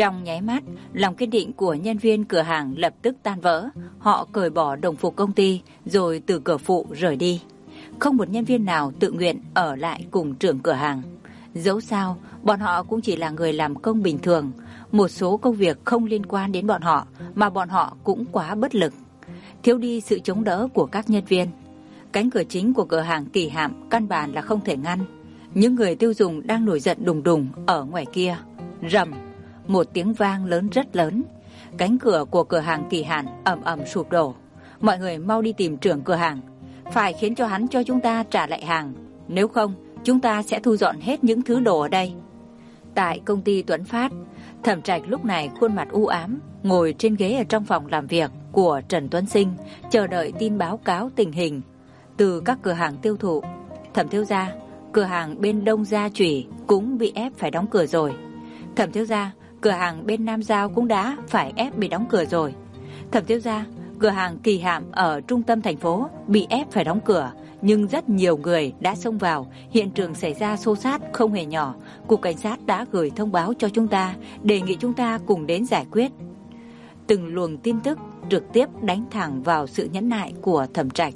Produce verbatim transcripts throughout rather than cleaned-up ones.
Trong nháy mắt, lòng kiên định của nhân viên cửa hàng lập tức tan vỡ. Họ cởi bỏ đồng phục công ty rồi từ cửa phụ rời đi. Không một nhân viên nào tự nguyện ở lại cùng trưởng cửa hàng. Dẫu sao, bọn họ cũng chỉ là người làm công bình thường. Một số công việc không liên quan đến bọn họ mà bọn họ cũng quá bất lực. Thiếu đi sự chống đỡ của các nhân viên. Cánh cửa chính của cửa hàng Kỳ Hạm căn bản là không thể ngăn. Những người tiêu dùng đang nổi giận đùng đùng ở ngoài kia. Rầm, một tiếng vang lớn rất lớn. Cánh cửa của cửa hàng Kỳ Hạn ầm ầm sụp đổ. Mọi người mau đi tìm trưởng cửa hàng. Phải khiến cho hắn cho chúng ta trả lại hàng. Nếu không, chúng ta sẽ thu dọn hết những thứ đồ ở đây. Tại công ty Tuấn Phát, Thẩm Trạch lúc này khuôn mặt u ám, ngồi trên ghế ở trong phòng làm việc của Trần Tuấn Sinh, chờ đợi tin báo cáo tình hình từ các cửa hàng tiêu thụ. Thẩm thiếu gia, cửa hàng bên Đông Gia Chủy cũng bị ép phải đóng cửa rồi. Thẩm thiếu gia, cửa hàng bên Nam Giao cũng đã phải ép bị đóng cửa rồi. Thẩm thiếu gia, cửa hàng Kỳ Hạm ở trung tâm thành phố bị ép phải đóng cửa, nhưng rất nhiều người đã xông vào, hiện trường xảy ra xô xát không hề nhỏ. Cục cảnh sát đã gửi thông báo cho chúng ta, đề nghị chúng ta cùng đến giải quyết. Từng luồng tin tức trực tiếp đánh thẳng vào sự nhẫn nại của Thẩm Trạch.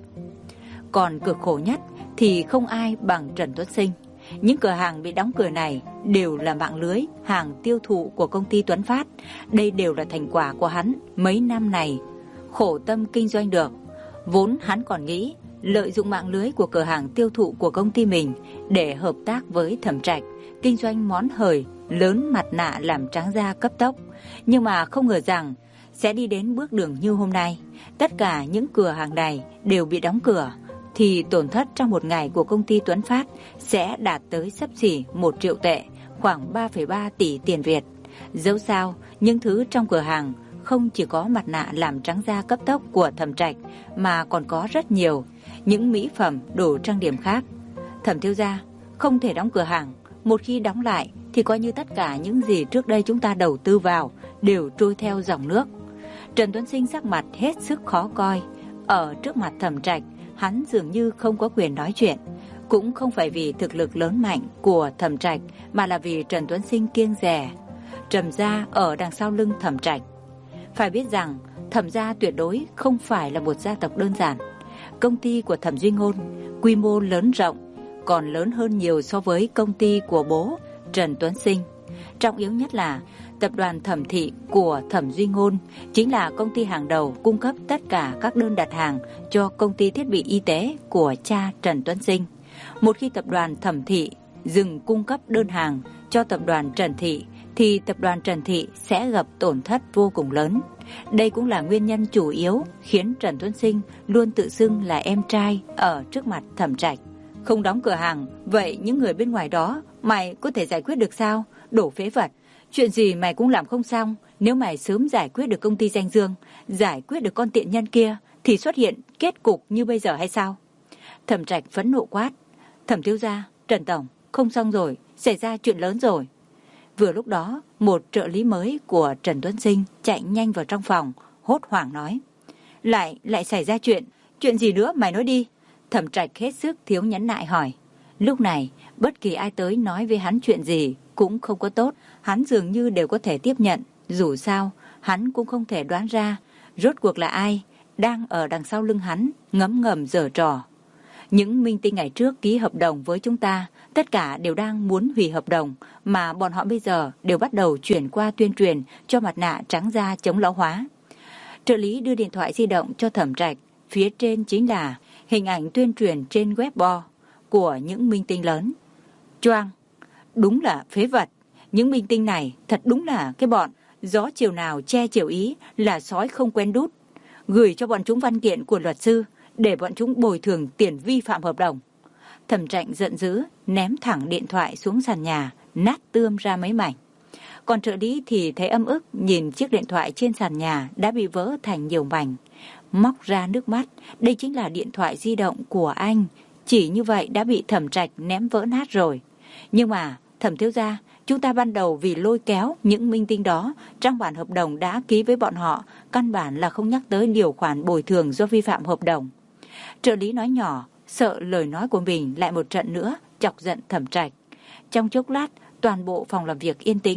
Còn cực khổ nhất thì không ai bằng Trần Tuấn Sinh. Những cửa hàng bị đóng cửa này đều là mạng lưới hàng tiêu thụ của công ty Tuấn Phát. Đây đều là thành quả của hắn mấy năm này khổ tâm kinh doanh được. Vốn hắn còn nghĩ lợi dụng mạng lưới của cửa hàng tiêu thụ của công ty mình để hợp tác với Thẩm Trạch, kinh doanh món hời lớn mặt nạ làm trắng da cấp tốc. Nhưng mà không ngờ rằng sẽ đi đến bước đường như hôm nay. Tất cả những cửa hàng này đều bị đóng cửa, thì tổn thất trong một ngày của công ty Tuấn Phát sẽ đạt tới xấp xỉ một triệu tệ, khoảng ba phẩy ba tỷ tiền Việt. Dẫu sao, những thứ trong cửa hàng không chỉ có mặt nạ làm trắng da cấp tốc của Thẩm Trạch mà còn có rất nhiều những mỹ phẩm, đồ trang điểm khác. Thẩm thiếu gia, không thể đóng cửa hàng. Một khi đóng lại thì coi như tất cả những gì trước đây chúng ta đầu tư vào đều trôi theo dòng nước. Trần Tuấn Sinh sắc mặt hết sức khó coi. Ở trước mặt Thẩm Trạch, hắn dường như không có quyền nói chuyện. Cũng không phải vì thực lực lớn mạnh của Thẩm Trạch, mà là vì Trần Tuấn Sinh kiêng dè Trầm gia ở đằng sau lưng Thẩm Trạch. Phải biết rằng Thẩm gia tuyệt đối không phải là một gia tộc đơn giản. Công ty của Thẩm Duy Ngôn quy mô lớn rộng, còn lớn hơn nhiều so với công ty của bố Trần Tuấn Sinh. Trọng yếu nhất là tập đoàn Thẩm Thị của Thẩm Duy Ngôn chính là công ty hàng đầu cung cấp tất cả các đơn đặt hàng cho công ty thiết bị y tế của cha Trần Tuấn Sinh. Một khi tập đoàn Thẩm Thị dừng cung cấp đơn hàng cho tập đoàn Trần Thị thì tập đoàn Trần Thị sẽ gặp tổn thất vô cùng lớn. Đây cũng là nguyên nhân chủ yếu khiến Trần Tuấn Sinh luôn tự xưng là em trai ở trước mặt Thẩm Trạch. Không đóng cửa hàng, vậy những người bên ngoài đó mày có thể giải quyết được sao? Đổ phế vật. Chuyện gì mày cũng làm không xong. Nếu mày sớm giải quyết được công ty danh dương, giải quyết được con tiện nhân kia, thì xuất hiện kết cục như bây giờ hay sao? Thẩm Trạch phẫn nộ quát. Thẩm thiếu gia, Trần Tổng, không xong rồi, xảy ra chuyện lớn rồi. Vừa lúc đó, một trợ lý mới của Trần Tuấn Sinh chạy nhanh vào trong phòng, hốt hoảng nói. Lại, lại xảy ra chuyện. Chuyện gì nữa mày nói đi. Thẩm Trạch hết sức thiếu nhẫn nại hỏi. Lúc này, bất kỳ ai tới nói với hắn chuyện gì cũng không có tốt. Hắn dường như đều có thể tiếp nhận. Dù sao, hắn cũng không thể đoán ra rốt cuộc là ai đang ở đằng sau lưng hắn ngấm ngầm giở trò. Những minh tinh ngày trước ký hợp đồng với chúng ta, tất cả đều đang muốn hủy hợp đồng, mà bọn họ bây giờ đều bắt đầu chuyển qua tuyên truyền cho mặt nạ trắng da chống lão hóa. Trợ lý đưa điện thoại di động cho Thẩm Trạch, phía trên chính là hình ảnh tuyên truyền trên webbo của những minh tinh lớn. Choang, đúng là phế vật. Những minh tinh này thật đúng là cái bọn gió chiều nào che chiều ý, là sói không quen đút. Gửi cho bọn chúng văn kiện của luật sư để bọn chúng bồi thường tiền vi phạm hợp đồng. Thẩm Trạch giận dữ ném thẳng điện thoại xuống sàn nhà, nát tươm ra mấy mảnh. Còn trợ lý thì thấy âm ức nhìn chiếc điện thoại trên sàn nhà đã bị vỡ thành nhiều mảnh, móc ra nước mắt. Đây chính là điện thoại di động của anh, chỉ như vậy đã bị Thẩm Trạch ném vỡ nát rồi. Nhưng mà Thẩm thiếu gia, chúng ta ban đầu vì lôi kéo những minh tinh đó, trong bản hợp đồng đã ký với bọn họ, căn bản là không nhắc tới điều khoản bồi thường do vi phạm hợp đồng. Trợ lý nói nhỏ, sợ lời nói của mình lại một trận nữa chọc giận Thẩm Trạch. Trong chốc lát, toàn bộ phòng làm việc yên tĩnh,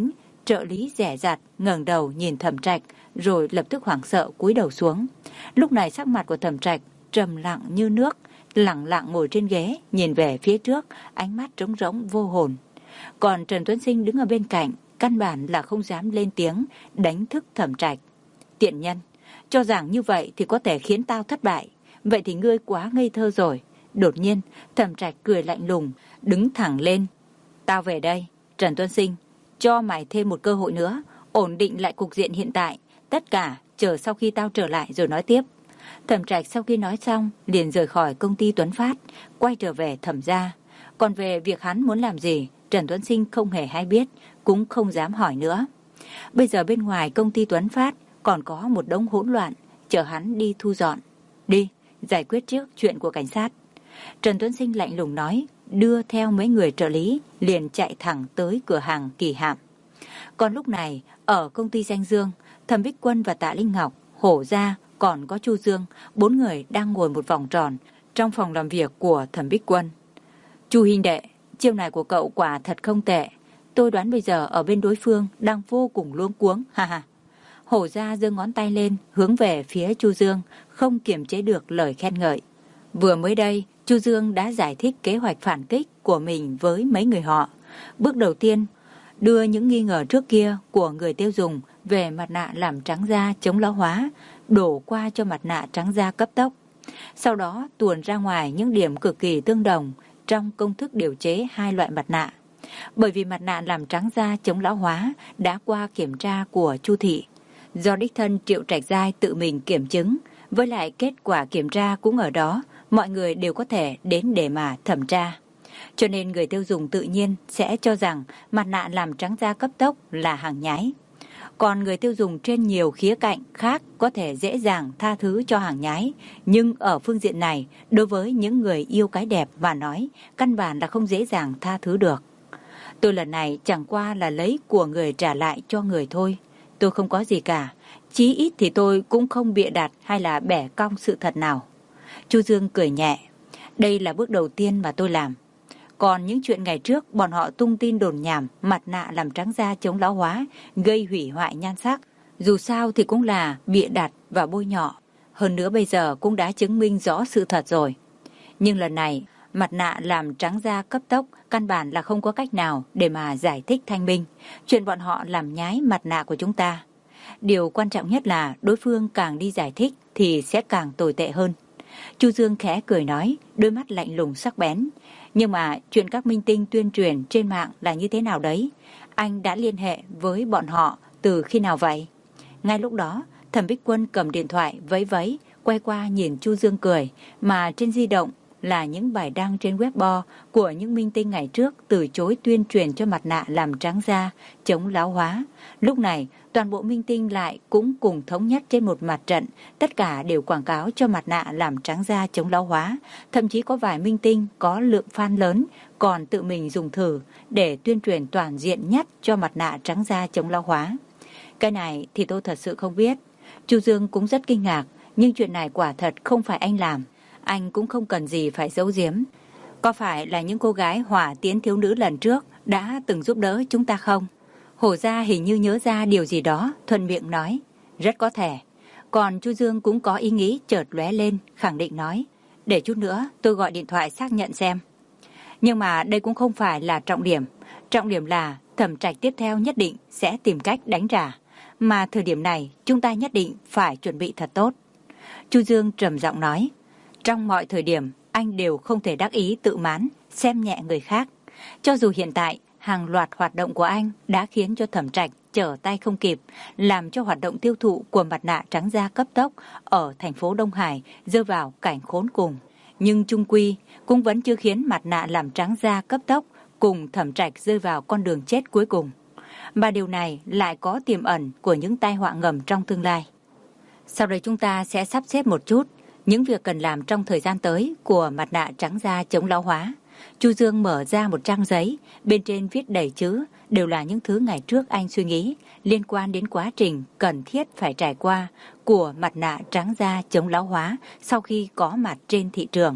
Trợ lý dè dặt ngẩng đầu nhìn Thẩm Trạch, rồi lập tức hoảng sợ cúi đầu xuống. Lúc này sắc mặt của Thẩm Trạch trầm lặng như nước, lặng lặng ngồi trên ghế, nhìn về phía trước, ánh mắt trống rỗng vô hồn. Còn Trần Tuấn Sinh đứng ở bên cạnh, căn bản là không dám lên tiếng đánh thức Thẩm Trạch. Tiện nhân, cho rằng như vậy thì có thể khiến tao thất bại, vậy thì ngươi quá ngây thơ rồi. Đột nhiên, Thẩm Trạch cười lạnh lùng, đứng thẳng lên. Tao về đây, Trần Tuấn Sinh, cho mày thêm một cơ hội nữa, ổn định lại cục diện hiện tại, tất cả chờ sau khi tao trở lại rồi nói tiếp. Thẩm Trạch sau khi nói xong, liền rời khỏi công ty Tuấn Phát, quay trở về Thẩm gia. Còn về việc hắn muốn làm gì, Trần Tuấn Sinh không hề hay biết, cũng không dám hỏi nữa. Bây giờ bên ngoài công ty Tuấn Phát còn có một đống hỗn loạn, chờ hắn đi thu dọn. Đi, giải quyết trước chuyện của cảnh sát. Trần Tuấn Sinh lạnh lùng nói, đưa theo mấy người trợ lý, liền chạy thẳng tới cửa hàng Kỳ Hạm. Còn lúc này, ở công ty Danh Dương, Thẩm Bích Quân và Tạ Linh Ngọc, Hổ Gia, còn có Chu Dương, bốn người đang ngồi một vòng tròn trong phòng làm việc của Thẩm Bích Quân. Chu huynh đệ, chiêu này của cậu quả thật không tệ. Tôi đoán bây giờ ở bên đối phương đang vô cùng luống cuống, ha ha. Hổ Gia giơ ngón tay lên, hướng về phía Chu Dương, không kiềm chế được lời khen ngợi. Vừa mới đây, Chu Dương đã giải thích kế hoạch phản kích của mình với mấy người họ. Bước đầu tiên, đưa những nghi ngờ trước kia của người tiêu dùng về mặt nạ làm trắng da chống lão hóa, đổ qua cho mặt nạ trắng da cấp tốc. Sau đó tuồn ra ngoài những điểm cực kỳ tương đồng trong công thức điều chế hai loại mặt nạ. Bởi vì mặt nạ làm trắng da chống lão hóa đã qua kiểm tra của Chu thị, do đích thân Triệu Trạch Giai tự mình kiểm chứng, với lại kết quả kiểm tra cũng ở đó, mọi người đều có thể đến để mà thẩm tra. Cho nên người tiêu dùng tự nhiên sẽ cho rằng mặt nạ làm trắng da cấp tốc là hàng nhái. Còn người tiêu dùng trên nhiều khía cạnh khác có thể dễ dàng tha thứ cho hàng nhái. Nhưng ở phương diện này, đối với những người yêu cái đẹp mà nói, căn bản là không dễ dàng tha thứ được. Tôi lần này chẳng qua là lấy của người trả lại cho người thôi. Tôi không có gì cả. Chí ít thì tôi cũng không bịa đặt hay là bẻ cong sự thật nào. Chu Dương cười nhẹ. Đây là bước đầu tiên mà tôi làm. Còn những chuyện ngày trước bọn họ tung tin đồn nhảm mặt nạ làm trắng da chống lão hóa, gây hủy hoại nhan sắc, dù sao thì cũng là bịa đặt và bôi nhọ. Hơn nữa bây giờ cũng đã chứng minh rõ sự thật rồi. Nhưng lần này, mặt nạ làm trắng da cấp tốc căn bản là không có cách nào để mà giải thích thanh minh chuyện bọn họ làm nhái mặt nạ của chúng ta. Điều quan trọng nhất là đối phương càng đi giải thích thì sẽ càng tồi tệ hơn. Chu Dương khẽ cười nói, đôi mắt lạnh lùng sắc bén. Nhưng mà chuyện các minh tinh tuyên truyền trên mạng là như thế nào đấy? Anh đã liên hệ với bọn họ từ khi nào vậy? Ngay lúc đó, Thẩm Bích Quân cầm điện thoại vẫy vẫy, quay qua nhìn Chu Dương cười, mà trên di động là những bài đăng trên Weibo của những minh tinh ngày trước từ chối tuyên truyền cho mặt nạ làm trắng da, chống lão hóa. Lúc này, toàn bộ minh tinh lại cũng cùng thống nhất trên một mặt trận, tất cả đều quảng cáo cho mặt nạ làm trắng da chống lão hóa. Thậm chí có vài minh tinh có lượng fan lớn, còn tự mình dùng thử để tuyên truyền toàn diện nhất cho mặt nạ trắng da chống lão hóa. Cái này thì tôi thật sự không biết. Chu Dương cũng rất kinh ngạc, nhưng chuyện này quả thật không phải anh làm. Anh cũng không cần gì phải giấu giếm. Có phải là những cô gái hỏa tiến thiếu nữ lần trước đã từng giúp đỡ chúng ta không? Hổ Gia hình như nhớ ra điều gì đó, thuận miệng nói. Rất có thể. Còn Chu Dương cũng có ý nghĩ chợt lóe lên, khẳng định nói. Để chút nữa tôi gọi điện thoại xác nhận xem. Nhưng mà đây cũng không phải là trọng điểm. Trọng điểm là Thẩm Trạch tiếp theo nhất định sẽ tìm cách đánh trả. Mà thời điểm này chúng ta nhất định phải chuẩn bị thật tốt. Chu Dương trầm giọng nói. Trong mọi thời điểm, anh đều không thể đắc ý tự mãn, xem nhẹ người khác. Cho dù hiện tại, hàng loạt hoạt động của anh đã khiến cho Thẩm Trạch trở tay không kịp, làm cho hoạt động tiêu thụ của mặt nạ trắng da cấp tốc ở thành phố Đông Hải rơi vào cảnh khốn cùng. Nhưng chung quy cũng vẫn chưa khiến mặt nạ làm trắng da cấp tốc cùng Thẩm Trạch rơi vào con đường chết cuối cùng. Mà điều này lại có tiềm ẩn của những tai họa ngầm trong tương lai. Sau đây chúng ta sẽ sắp xếp một chút những việc cần làm trong thời gian tới của mặt nạ trắng da chống lão hóa. Chu Dương mở ra một trang giấy, bên trên viết đầy chữ, đều là những thứ ngày trước anh suy nghĩ liên quan đến quá trình cần thiết phải trải qua của mặt nạ trắng da chống lão hóa sau khi có mặt trên thị trường.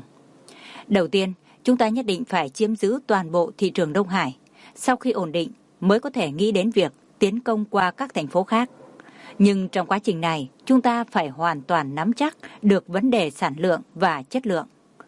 Đầu tiên, chúng ta nhất định phải chiếm giữ toàn bộ thị trường Đông Hải. Sau khi ổn định, mới có thể nghĩ đến việc tiến công qua các thành phố khác. Nhưng trong quá trình này, chúng ta phải hoàn toàn nắm chắc được vấn đề sản lượng và chất lượng.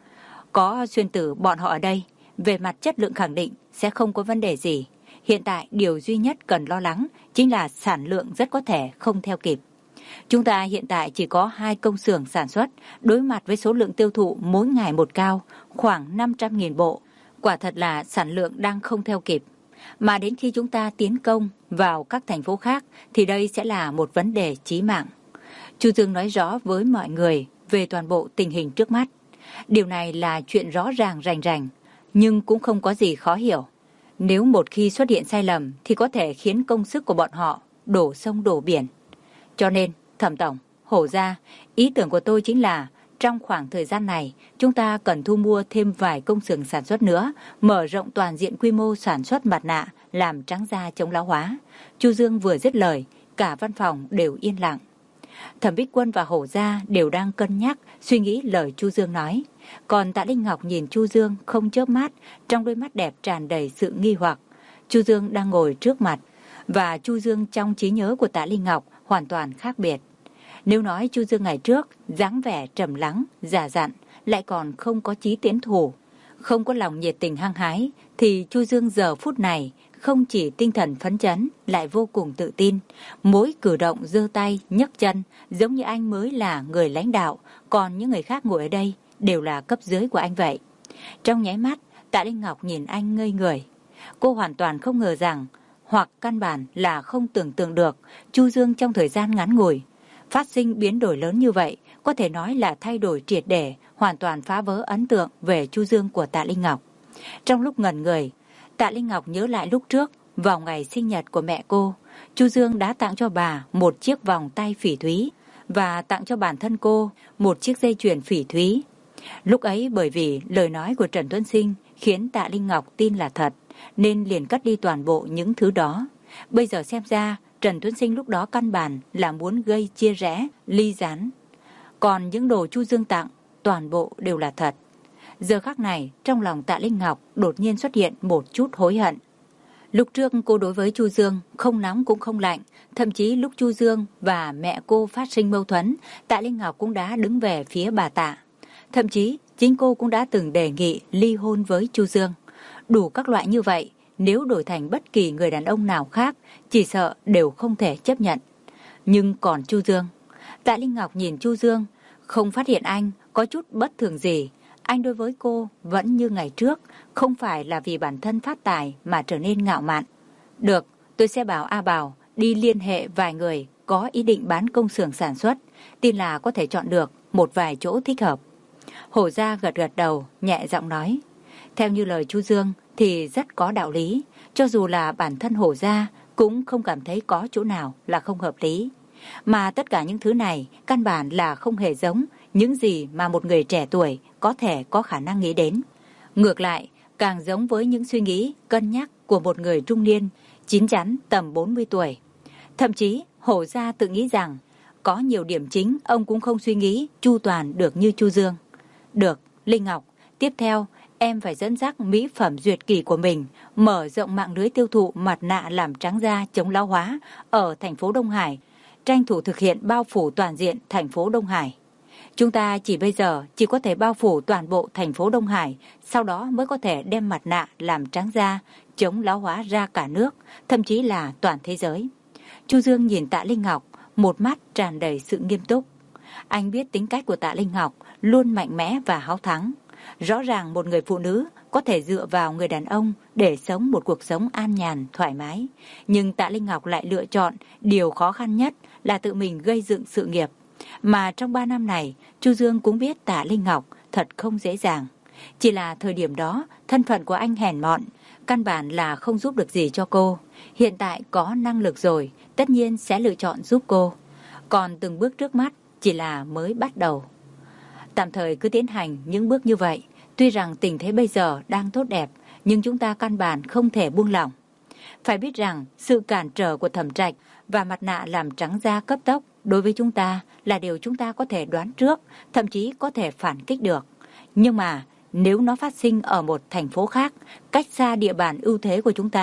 Có Xuyên Tử bọn họ ở đây, về mặt chất lượng khẳng định sẽ không có vấn đề gì. Hiện tại điều duy nhất cần lo lắng chính là sản lượng rất có thể không theo kịp. Chúng ta hiện tại chỉ có hai công xưởng sản xuất, đối mặt với số lượng tiêu thụ mỗi ngày một cao, khoảng năm trăm nghìn bộ. Quả thật là sản lượng đang không theo kịp. Mà đến khi chúng ta tiến công vào các thành phố khác thì đây sẽ là một vấn đề chí mạng. Chu Dương nói rõ với mọi người về toàn bộ tình hình trước mắt. Điều này là chuyện rõ ràng rành rành, nhưng cũng không có gì khó hiểu. Nếu một khi xuất hiện sai lầm thì có thể khiến công sức của bọn họ đổ sông đổ biển. Cho nên, Thẩm Tổng, Hổ Gia, ý tưởng của tôi chính là trong khoảng thời gian này, chúng ta cần thu mua thêm vài công xưởng sản xuất nữa, mở rộng toàn diện quy mô sản xuất mặt nạ, làm trắng da chống lão hóa. Chu Dương vừa dứt lời, cả văn phòng đều yên lặng. Thẩm Bích Quân và Hổ Gia đều đang cân nhắc, suy nghĩ lời Chu Dương nói. Còn Tạ Linh Ngọc nhìn Chu Dương không chớp mắt, trong đôi mắt đẹp tràn đầy sự nghi hoặc. Chu Dương đang ngồi trước mặt, và Chu Dương trong trí nhớ của Tạ Linh Ngọc hoàn toàn khác biệt. Nếu nói Chu Dương ngày trước, dáng vẻ trầm lắng, già dặn, lại còn không có chí tiến thủ, không có lòng nhiệt tình hăng hái, thì Chu Dương giờ phút này không chỉ tinh thần phấn chấn, lại vô cùng tự tin. Mỗi cử động giơ tay, nhấc chân, giống như anh mới là người lãnh đạo, còn những người khác ngồi ở đây đều là cấp dưới của anh vậy. Trong nháy mắt, Tạ Linh Ngọc nhìn anh ngây người. Cô hoàn toàn không ngờ rằng, hoặc căn bản là không tưởng tượng được, Chu Dương trong thời gian ngắn ngủi phát sinh biến đổi lớn như vậy, có thể nói là thay đổi triệt để, hoàn toàn phá vỡ ấn tượng về Chu Dương của Tạ Linh Ngọc. Trong lúc ngẩn người, Tạ Linh Ngọc nhớ lại lúc trước, vào ngày sinh nhật của mẹ cô, Chu Dương đã tặng cho bà một chiếc vòng tay phỉ thúy và tặng cho bản thân cô một chiếc dây chuyền phỉ thúy. Lúc ấy bởi vì lời nói của Trần Tuấn Sinh khiến Tạ Linh Ngọc tin là thật, nên liền cất đi toàn bộ những thứ đó. Bây giờ xem ra, Trần Tuấn Sinh lúc đó căn bản là muốn gây chia rẽ, ly gián. Còn những đồ Chu Dương tặng, toàn bộ đều là thật. Giờ khắc này, trong lòng Tạ Linh Ngọc đột nhiên xuất hiện một chút hối hận. Lúc trước cô đối với Chu Dương không nóng cũng không lạnh, thậm chí lúc Chu Dương và mẹ cô phát sinh mâu thuẫn, Tạ Linh Ngọc cũng đã đứng về phía bà Tạ. Thậm chí, chính cô cũng đã từng đề nghị ly hôn với Chu Dương. Đủ các loại như vậy, nếu đổi thành bất kỳ người đàn ông nào khác, chỉ sợ đều không thể chấp nhận. Nhưng còn Chu Dương, Tạ Linh Ngọc nhìn Chu Dương, không phát hiện anh có chút bất thường gì. Anh đối với cô vẫn như ngày trước, không phải là vì bản thân phát tài mà trở nên ngạo mạn. Được, tôi sẽ bảo A Bảo đi liên hệ vài người có ý định bán công xưởng sản xuất, tin là có thể chọn được một vài chỗ thích hợp. Hổ Gia gật gật đầu, nhẹ giọng nói. Theo như lời Chu Dương thì rất có đạo lý, cho dù là bản thân Hổ Gia cũng không cảm thấy có chỗ nào là không hợp lý. Mà tất cả những thứ này căn bản là không hề giống những gì mà một người trẻ tuổi có thể có khả năng nghĩ đến. Ngược lại, càng giống với những suy nghĩ, cân nhắc của một người trung niên, chín chắn tầm bốn mươi tuổi. Thậm chí, Hổ Gia tự nghĩ rằng có nhiều điểm chính ông cũng không suy nghĩ chu toàn được như Chu Dương. Được, Linh Ngọc, tiếp theo em phải dẫn dắt mỹ phẩm duyệt kỳ của mình, mở rộng mạng lưới tiêu thụ mặt nạ làm trắng da chống lão hóa ở thành phố Đông Hải, tranh thủ thực hiện bao phủ toàn diện thành phố Đông Hải. Chúng ta chỉ bây giờ chỉ có thể bao phủ toàn bộ thành phố Đông Hải, sau đó mới có thể đem mặt nạ làm trắng da chống lão hóa ra cả nước, thậm chí là toàn thế giới. Chu Dương nhìn Tạ Linh Ngọc, một mắt tràn đầy sự nghiêm túc. Anh biết tính cách của Tạ Linh Ngọc luôn mạnh mẽ và háo thắng. Rõ ràng một người phụ nữ có thể dựa vào người đàn ông để sống một cuộc sống an nhàn, thoải mái. Nhưng Tạ Linh Ngọc lại lựa chọn điều khó khăn nhất là tự mình gây dựng sự nghiệp. Mà trong ba năm này, Chu Dương cũng biết Tạ Linh Ngọc thật không dễ dàng. Chỉ là thời điểm đó, thân phận của anh hèn mọn, căn bản là không giúp được gì cho cô. Hiện tại có năng lực rồi, tất nhiên sẽ lựa chọn giúp cô. Còn từng bước trước mắt chỉ là mới bắt đầu. Tạm thời cứ tiến hành những bước như vậy. Tuy rằng tình thế bây giờ đang tốt đẹp, nhưng chúng ta căn bản không thể buông lỏng. Phải biết rằng sự cản trở của Thẩm Trạch và mặt nạ làm trắng da cấp tốc đối với chúng ta là điều chúng ta có thể đoán trước, thậm chí có thể phản kích được. Nhưng mà nếu nó phát sinh ở một thành phố khác, cách xa địa bàn ưu thế của chúng ta,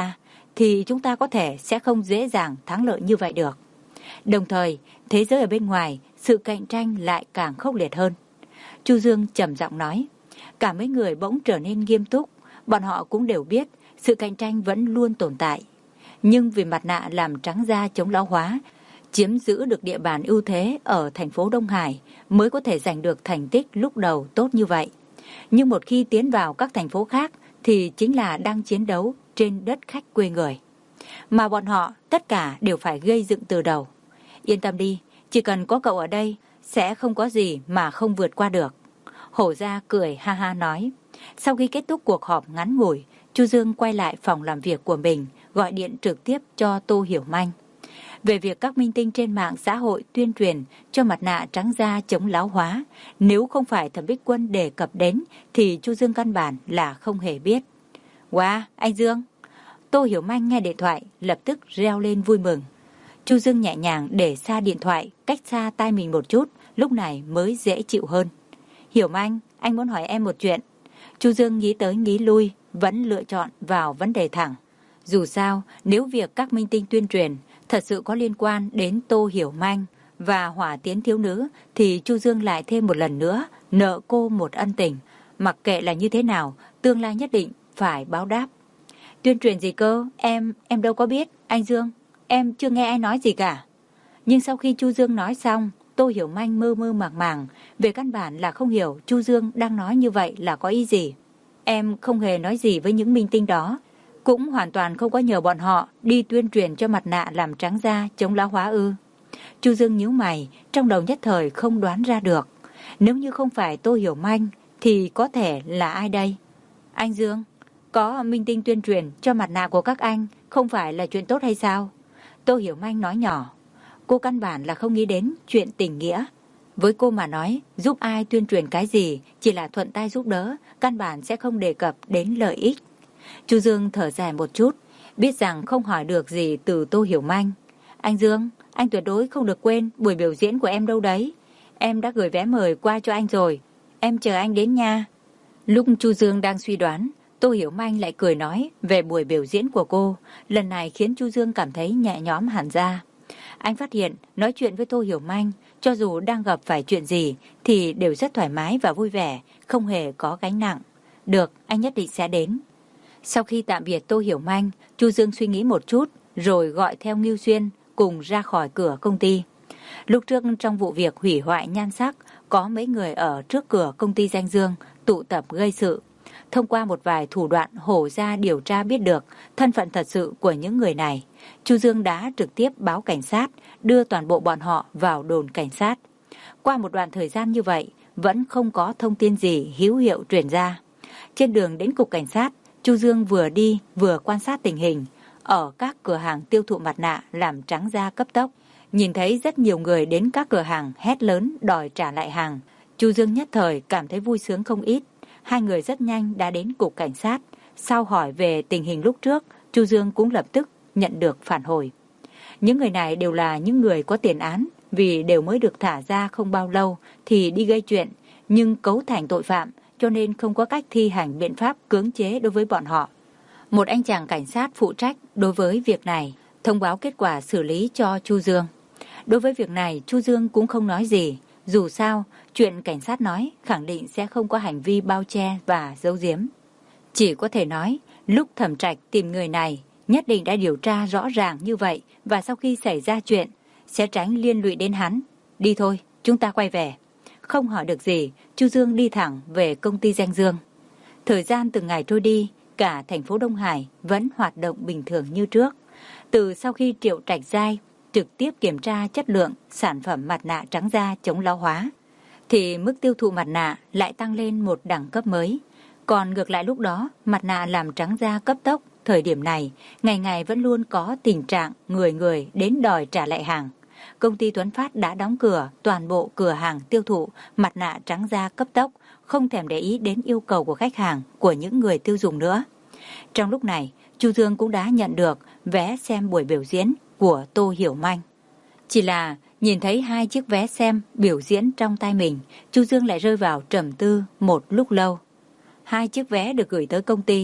thì chúng ta có thể sẽ không dễ dàng thắng lợi như vậy được. Đồng thời, thế giới ở bên ngoài, sự cạnh tranh lại càng khốc liệt hơn. Chu Dương trầm giọng nói. Cả mấy người bỗng trở nên nghiêm túc, bọn họ cũng đều biết sự cạnh tranh vẫn luôn tồn tại. Nhưng vì mặt nạ làm trắng da chống lão hóa, chiếm giữ được địa bàn ưu thế ở thành phố Đông Hải mới có thể giành được thành tích lúc đầu tốt như vậy. Nhưng một khi tiến vào các thành phố khác thì chính là đang chiến đấu trên đất khách quê người. Mà bọn họ tất cả đều phải gây dựng từ đầu. Yên tâm đi, chỉ cần có cậu ở đây sẽ không có gì mà không vượt qua được. Hổ Gia cười ha ha nói. Sau khi kết thúc cuộc họp ngắn ngủi, Chu Dương quay lại phòng làm việc của mình, gọi điện trực tiếp cho Tô Hiểu Manh. Về việc các minh tinh trên mạng xã hội tuyên truyền cho mặt nạ trắng da chống lão hóa, nếu không phải Thẩm Bích Quân đề cập đến thì Chu Dương căn bản là không hề biết. Wow, anh Dương! Tô Hiểu Manh nghe điện thoại lập tức reo lên vui mừng. Chu Dương nhẹ nhàng để xa điện thoại, cách xa tai mình một chút, lúc này mới dễ chịu hơn. Hiểu Manh, anh muốn hỏi em một chuyện. Chu Dương nghĩ tới nghĩ lui, vẫn lựa chọn vào vấn đề thẳng. Dù sao, nếu việc các minh tinh tuyên truyền thật sự có liên quan đến Tô Hiểu Manh và Hỏa Tiến thiếu nữ, thì Chu Dương lại thêm một lần nữa nợ cô một ân tình. Mặc kệ là như thế nào, tương lai nhất định phải báo đáp. Tuyên truyền gì cơ? Em, em đâu có biết, anh Dương. Em chưa nghe ai nói gì cả. Nhưng sau khi Chu Dương nói xong, Tô Hiểu Manh mơ mơ màng màng, về căn bản là không hiểu Chu Dương đang nói như vậy là có ý gì. Em không hề nói gì với những minh tinh đó, cũng hoàn toàn không có nhờ bọn họ đi tuyên truyền cho mặt nạ làm trắng da chống lão hóa ư. Chu Dương nhíu mày, trong đầu nhất thời không đoán ra được. Nếu như không phải Tô Hiểu Manh thì có thể là ai đây? Anh Dương, có minh tinh tuyên truyền cho mặt nạ của các anh không phải là chuyện tốt hay sao? Tô Hiểu Manh nói nhỏ. Cô căn bản là không nghĩ đến chuyện tình nghĩa. Với cô mà nói, giúp ai tuyên truyền cái gì chỉ là thuận tay giúp đỡ, căn bản sẽ không đề cập đến lợi ích. Chu Dương thở dài một chút, biết rằng không hỏi được gì từ Tô Hiểu Manh. Anh Dương, anh tuyệt đối không được quên buổi biểu diễn của em đâu đấy. Em đã gửi vé mời qua cho anh rồi, em chờ anh đến nha. Lúc Chu Dương đang suy đoán, Tô Hiểu Manh lại cười nói về buổi biểu diễn của cô. Lần này khiến Chu Dương cảm thấy nhẹ nhõm hẳn ra. Anh phát hiện nói chuyện với Tô Hiểu Manh, cho dù đang gặp phải chuyện gì thì đều rất thoải mái và vui vẻ, không hề có gánh nặng. Được, anh nhất định sẽ đến. Sau khi tạm biệt Tô Hiểu Manh, Chu Dương suy nghĩ một chút rồi gọi theo Ngưu Xuyên cùng ra khỏi cửa công ty. Lúc trước trong vụ việc hủy hoại nhan sắc, có mấy người ở trước cửa công ty Danh Dương tụ tập gây sự. Thông qua một vài thủ đoạn Hổ Gia điều tra biết được thân phận thật sự của những người này, Chu Dương đã trực tiếp báo cảnh sát, đưa toàn bộ bọn họ vào đồn cảnh sát. Qua một đoạn thời gian như vậy, vẫn không có thông tin gì hữu hiệu truyền ra. Trên đường đến cục cảnh sát, Chu Dương vừa đi vừa quan sát tình hình ở các cửa hàng tiêu thụ mặt nạ làm trắng da cấp tốc. Nhìn thấy rất nhiều người đến các cửa hàng hét lớn đòi trả lại hàng. Chu Dương nhất thời cảm thấy vui sướng không ít. Hai người rất nhanh đã đến cục cảnh sát. Sau hỏi về tình hình lúc trước, Chu Dương cũng lập tức nhận được phản hồi. Những người này đều là những người có tiền án, vì đều mới được thả ra không bao lâu thì đi gây chuyện, nhưng cấu thành tội phạm cho nên không có cách thi hành biện pháp cưỡng chế đối với bọn họ. Một anh chàng cảnh sát phụ trách đối với việc này thông báo kết quả xử lý cho Chu Dương. Đối với việc này, Chu Dương cũng không nói gì. Dù sao, chuyện cảnh sát nói khẳng định sẽ không có hành vi bao che và giấu giếm. Chỉ có thể nói, lúc Thẩm Trạch tìm người này, nhất định đã điều tra rõ ràng như vậy, và sau khi xảy ra chuyện, sẽ tránh liên lụy đến hắn. Đi thôi, chúng ta quay về. Không hỏi được gì, Chu Dương đi thẳng về công ty Danh Dương. Thời gian từng ngày trôi đi, cả thành phố Đông Hải vẫn hoạt động bình thường như trước. Từ sau khi Triệu Trạch Giai trực tiếp kiểm tra chất lượng sản phẩm mặt nạ trắng da chống lão hóa, thì mức tiêu thụ mặt nạ lại tăng lên một đẳng cấp mới. Còn ngược lại lúc đó, mặt nạ làm trắng da cấp tốc, thời điểm này, ngày ngày vẫn luôn có tình trạng người người đến đòi trả lại hàng. Công ty Tuấn Phát đã đóng cửa toàn bộ cửa hàng tiêu thụ mặt nạ trắng da cấp tốc, không thèm để ý đến yêu cầu của khách hàng, của những người tiêu dùng nữa. Trong lúc này, Chu Dương cũng đã nhận được vé xem buổi biểu diễn của Tô Hiểu Manh. Chỉ là nhìn thấy hai chiếc vé xem biểu diễn trong tay mình, Chu Dương lại rơi vào trầm tư một lúc lâu. Hai chiếc vé được gửi tới công ty,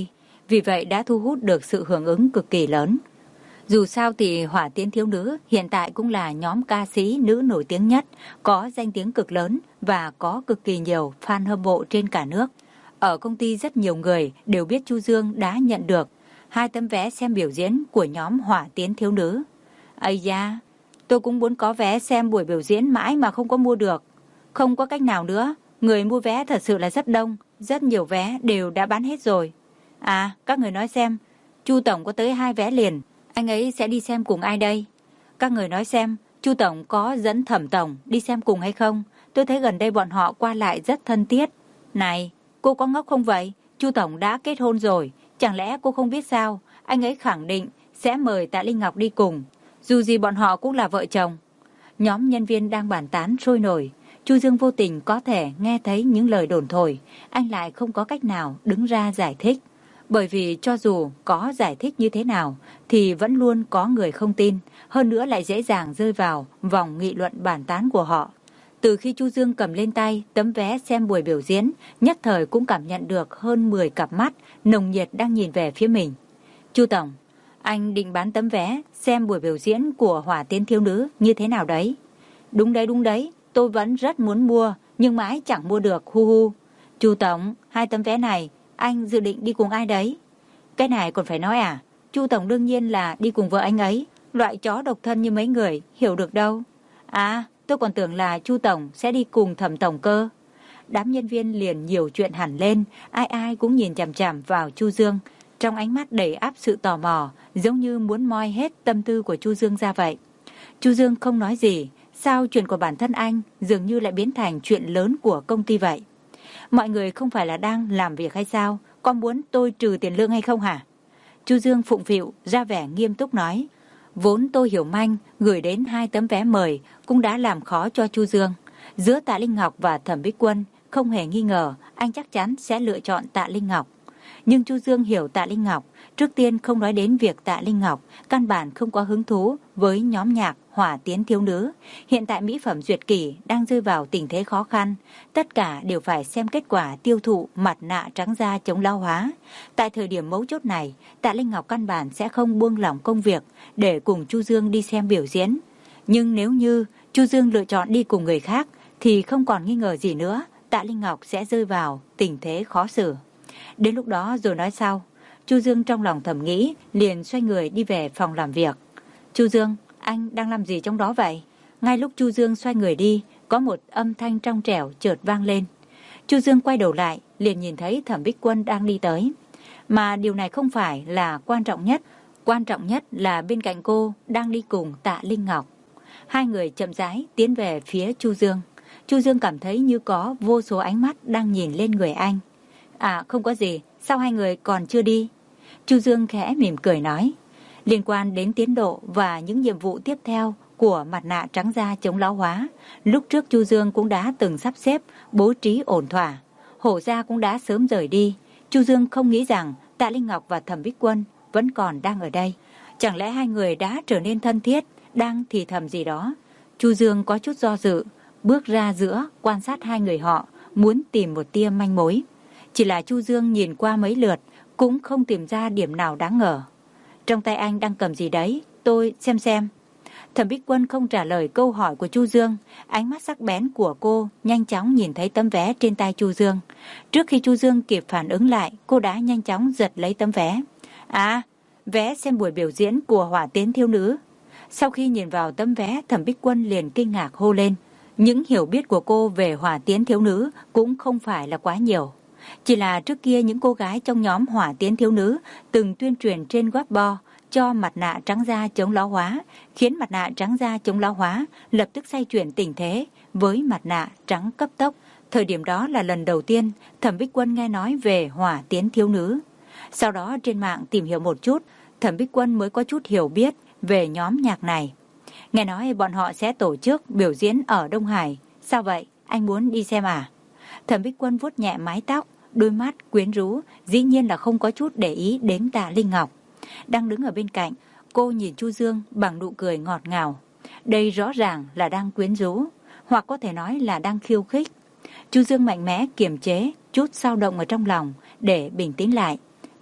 vì vậy đã thu hút được sự hưởng ứng cực kỳ lớn. Dù sao thì Hỏa Tiễn Thiếu Nữ hiện tại cũng là nhóm ca sĩ nữ nổi tiếng nhất, có danh tiếng cực lớn và có cực kỳ nhiều fan hâm mộ trên cả nước. Ở công ty rất nhiều người đều biết Chu Dương đã nhận được hai tấm vé xem biểu diễn của nhóm Hỏa Tiễn Thiếu Nữ. Ây da, tôi cũng muốn có vé xem buổi biểu diễn mãi mà không có mua được. Không có cách nào nữa, người mua vé thật sự là rất đông, rất nhiều vé đều đã bán hết rồi. À, các người nói xem, Chu Tổng có tới hai vé liền, anh ấy sẽ đi xem cùng ai đây? Các người nói xem, Chu Tổng có dẫn Thẩm Tổng đi xem cùng hay không? Tôi thấy gần đây bọn họ qua lại rất thân thiết. Này, cô có ngốc không vậy? Chu Tổng đã kết hôn rồi, chẳng lẽ cô không biết sao? Anh ấy khẳng định sẽ mời Tạ Linh Ngọc đi cùng. Dù gì bọn họ cũng là vợ chồng. Nhóm nhân viên đang bàn tán sôi nổi. Chu Dương vô tình có thể nghe thấy những lời đồn thổi. Anh lại không có cách nào đứng ra giải thích. Bởi vì cho dù có giải thích như thế nào thì vẫn luôn có người không tin. Hơn nữa lại dễ dàng rơi vào vòng nghị luận bàn tán của họ. Từ khi Chu Dương cầm lên tay tấm vé xem buổi biểu diễn, nhất thời cũng cảm nhận được hơn mười cặp mắt nồng nhiệt đang nhìn về phía mình. Chu Tổng, anh định bán tấm vé xem buổi biểu diễn của Hỏa Tiễn Thiếu Nữ như thế nào đấy? Đúng đấy, đúng đấy, tôi vẫn rất muốn mua, nhưng mãi chẳng mua được, hu hu. Chu Tổng, hai tấm vé này, anh dự định đi cùng ai đấy? Cái này còn phải nói à? Chu Tổng đương nhiên là đi cùng vợ anh ấy, loại chó độc thân như mấy người, hiểu được đâu. À, tôi còn tưởng là Chu Tổng sẽ đi cùng Thẩm Tổng cơ. Đám nhân viên liền nhiều chuyện hẳn lên, ai ai cũng nhìn chằm chằm vào Chu Dương, trong ánh mắt đầy áp sự tò mò, giống như muốn moi hết tâm tư của Chu Dương ra vậy. Chu Dương không nói gì, sao chuyện của bản thân anh dường như lại biến thành chuyện lớn của công ty vậy? Mọi người không phải là đang làm việc hay sao? Có muốn tôi trừ tiền lương hay không hả? Chu Dương phụng phịu ra vẻ nghiêm túc nói. Vốn Tô Hiểu Manh gửi đến hai tấm vé mời cũng đã làm khó cho Chu Dương. Giữa Tạ Linh Ngọc và Thẩm Bích Quân, không hề nghi ngờ anh chắc chắn sẽ lựa chọn Tạ Linh Ngọc. Nhưng Chu Dương hiểu Tạ Linh Ngọc, trước tiên không nói đến việc Tạ Linh Ngọc căn bản không có hứng thú với nhóm nhạc Hỏa Tiễn Thiếu Nữ. Hiện tại mỹ phẩm duyệt kỷ đang rơi vào tình thế khó khăn, tất cả đều phải xem kết quả tiêu thụ mặt nạ trắng da chống lão hóa. Tại thời điểm mấu chốt này, Tạ Linh Ngọc căn bản sẽ không buông lỏng công việc để cùng Chu Dương đi xem biểu diễn. Nhưng nếu như Chu Dương lựa chọn đi cùng người khác thì không còn nghi ngờ gì nữa, Tạ Linh Ngọc sẽ rơi vào tình thế khó xử. Đến lúc đó rồi nói sau. Chu Dương trong lòng thầm nghĩ, liền xoay người đi về phòng làm việc. Chu Dương, anh đang làm gì trong đó vậy? Ngay lúc Chu Dương xoay người đi, có một âm thanh trong trẻo chợt vang lên. Chu Dương quay đầu lại, liền nhìn thấy Thẩm Bích Quân đang đi tới. Mà điều này không phải là quan trọng nhất. Quan trọng nhất là bên cạnh cô đang đi cùng Tạ Linh Ngọc. Hai người chậm rãi tiến về phía Chu Dương. Chu Dương cảm thấy như có vô số ánh mắt đang nhìn lên người anh. À, không có gì, sao hai người còn chưa đi? Chu Dương khẽ mỉm cười nói. Liên quan đến tiến độ và những nhiệm vụ tiếp theo của mặt nạ trắng da chống lão hóa, lúc trước Chu Dương cũng đã từng sắp xếp, bố trí ổn thỏa. Hổ Gia cũng đã sớm rời đi. Chu Dương không nghĩ rằng Tạ Linh Ngọc và Thẩm Bích Quân vẫn còn đang ở đây. Chẳng lẽ hai người đã trở nên thân thiết, đang thì thầm gì đó? Chu Dương có chút do dự, bước ra giữa quan sát hai người họ, muốn tìm một tia manh mối. Chỉ là Chu Dương nhìn qua mấy lượt cũng không tìm ra điểm nào đáng ngờ. Trong tay anh đang cầm gì đấy, tôi xem xem. Thẩm Bích Quân không trả lời câu hỏi của Chu Dương, ánh mắt sắc bén của cô nhanh chóng nhìn thấy tấm vé trên tay Chu Dương. Trước khi Chu Dương kịp phản ứng lại, cô đã nhanh chóng giật lấy tấm vé. À, vé xem buổi biểu diễn của Hỏa Tiễn Thiếu Nữ. Sau khi nhìn vào tấm vé, Thẩm Bích Quân liền kinh ngạc hô lên. Những hiểu biết của cô về Hỏa Tiễn Thiếu Nữ cũng không phải là quá nhiều. Chỉ là trước kia những cô gái trong nhóm Hỏa Tiễn Thiếu Nữ từng tuyên truyền trên Weibo cho mặt nạ trắng da chống lão hóa, khiến mặt nạ trắng da chống lão hóa lập tức xoay chuyển tình thế với mặt nạ trắng cấp tốc. Thời điểm đó là lần đầu tiên Thẩm Bích Quân nghe nói về Hỏa Tiễn Thiếu Nữ. Sau đó trên mạng tìm hiểu một chút, Thẩm Bích Quân mới có chút hiểu biết về nhóm nhạc này. Nghe nói bọn họ sẽ tổ chức biểu diễn ở Đông Hải. Sao vậy? Anh muốn đi xem à? Thẩm Bích Quân vuốt nhẹ mái tóc, đôi mắt quyến rũ, dĩ nhiên là không có chút để ý đến Tạ Linh Ngọc. Đang đứng ở bên cạnh, cô nhìn Chu Dương bằng nụ cười ngọt ngào. Đây rõ ràng là đang quyến rũ, hoặc có thể nói là đang khiêu khích. Chu Dương mạnh mẽ kiềm chế chút dao động ở trong lòng để bình tĩnh lại. Ừ,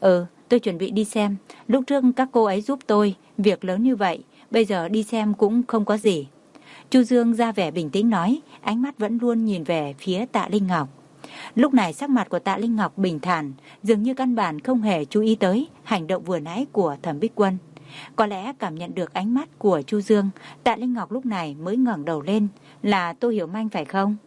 tôi chuẩn bị đi xem. Lúc trước các cô ấy giúp tôi, việc lớn như vậy, bây giờ đi xem cũng không có gì. Chu Dương ra vẻ bình tĩnh nói, ánh mắt vẫn luôn nhìn về phía Tạ Linh Ngọc. Lúc này sắc mặt của Tạ Linh Ngọc bình thản, dường như căn bản không hề chú ý tới hành động vừa nãy của Thẩm Bích Quân. Có lẽ cảm nhận được ánh mắt của Chu Dương, Tạ Linh Ngọc lúc này mới ngẩng đầu lên, là Tô Hiểu Manh phải không?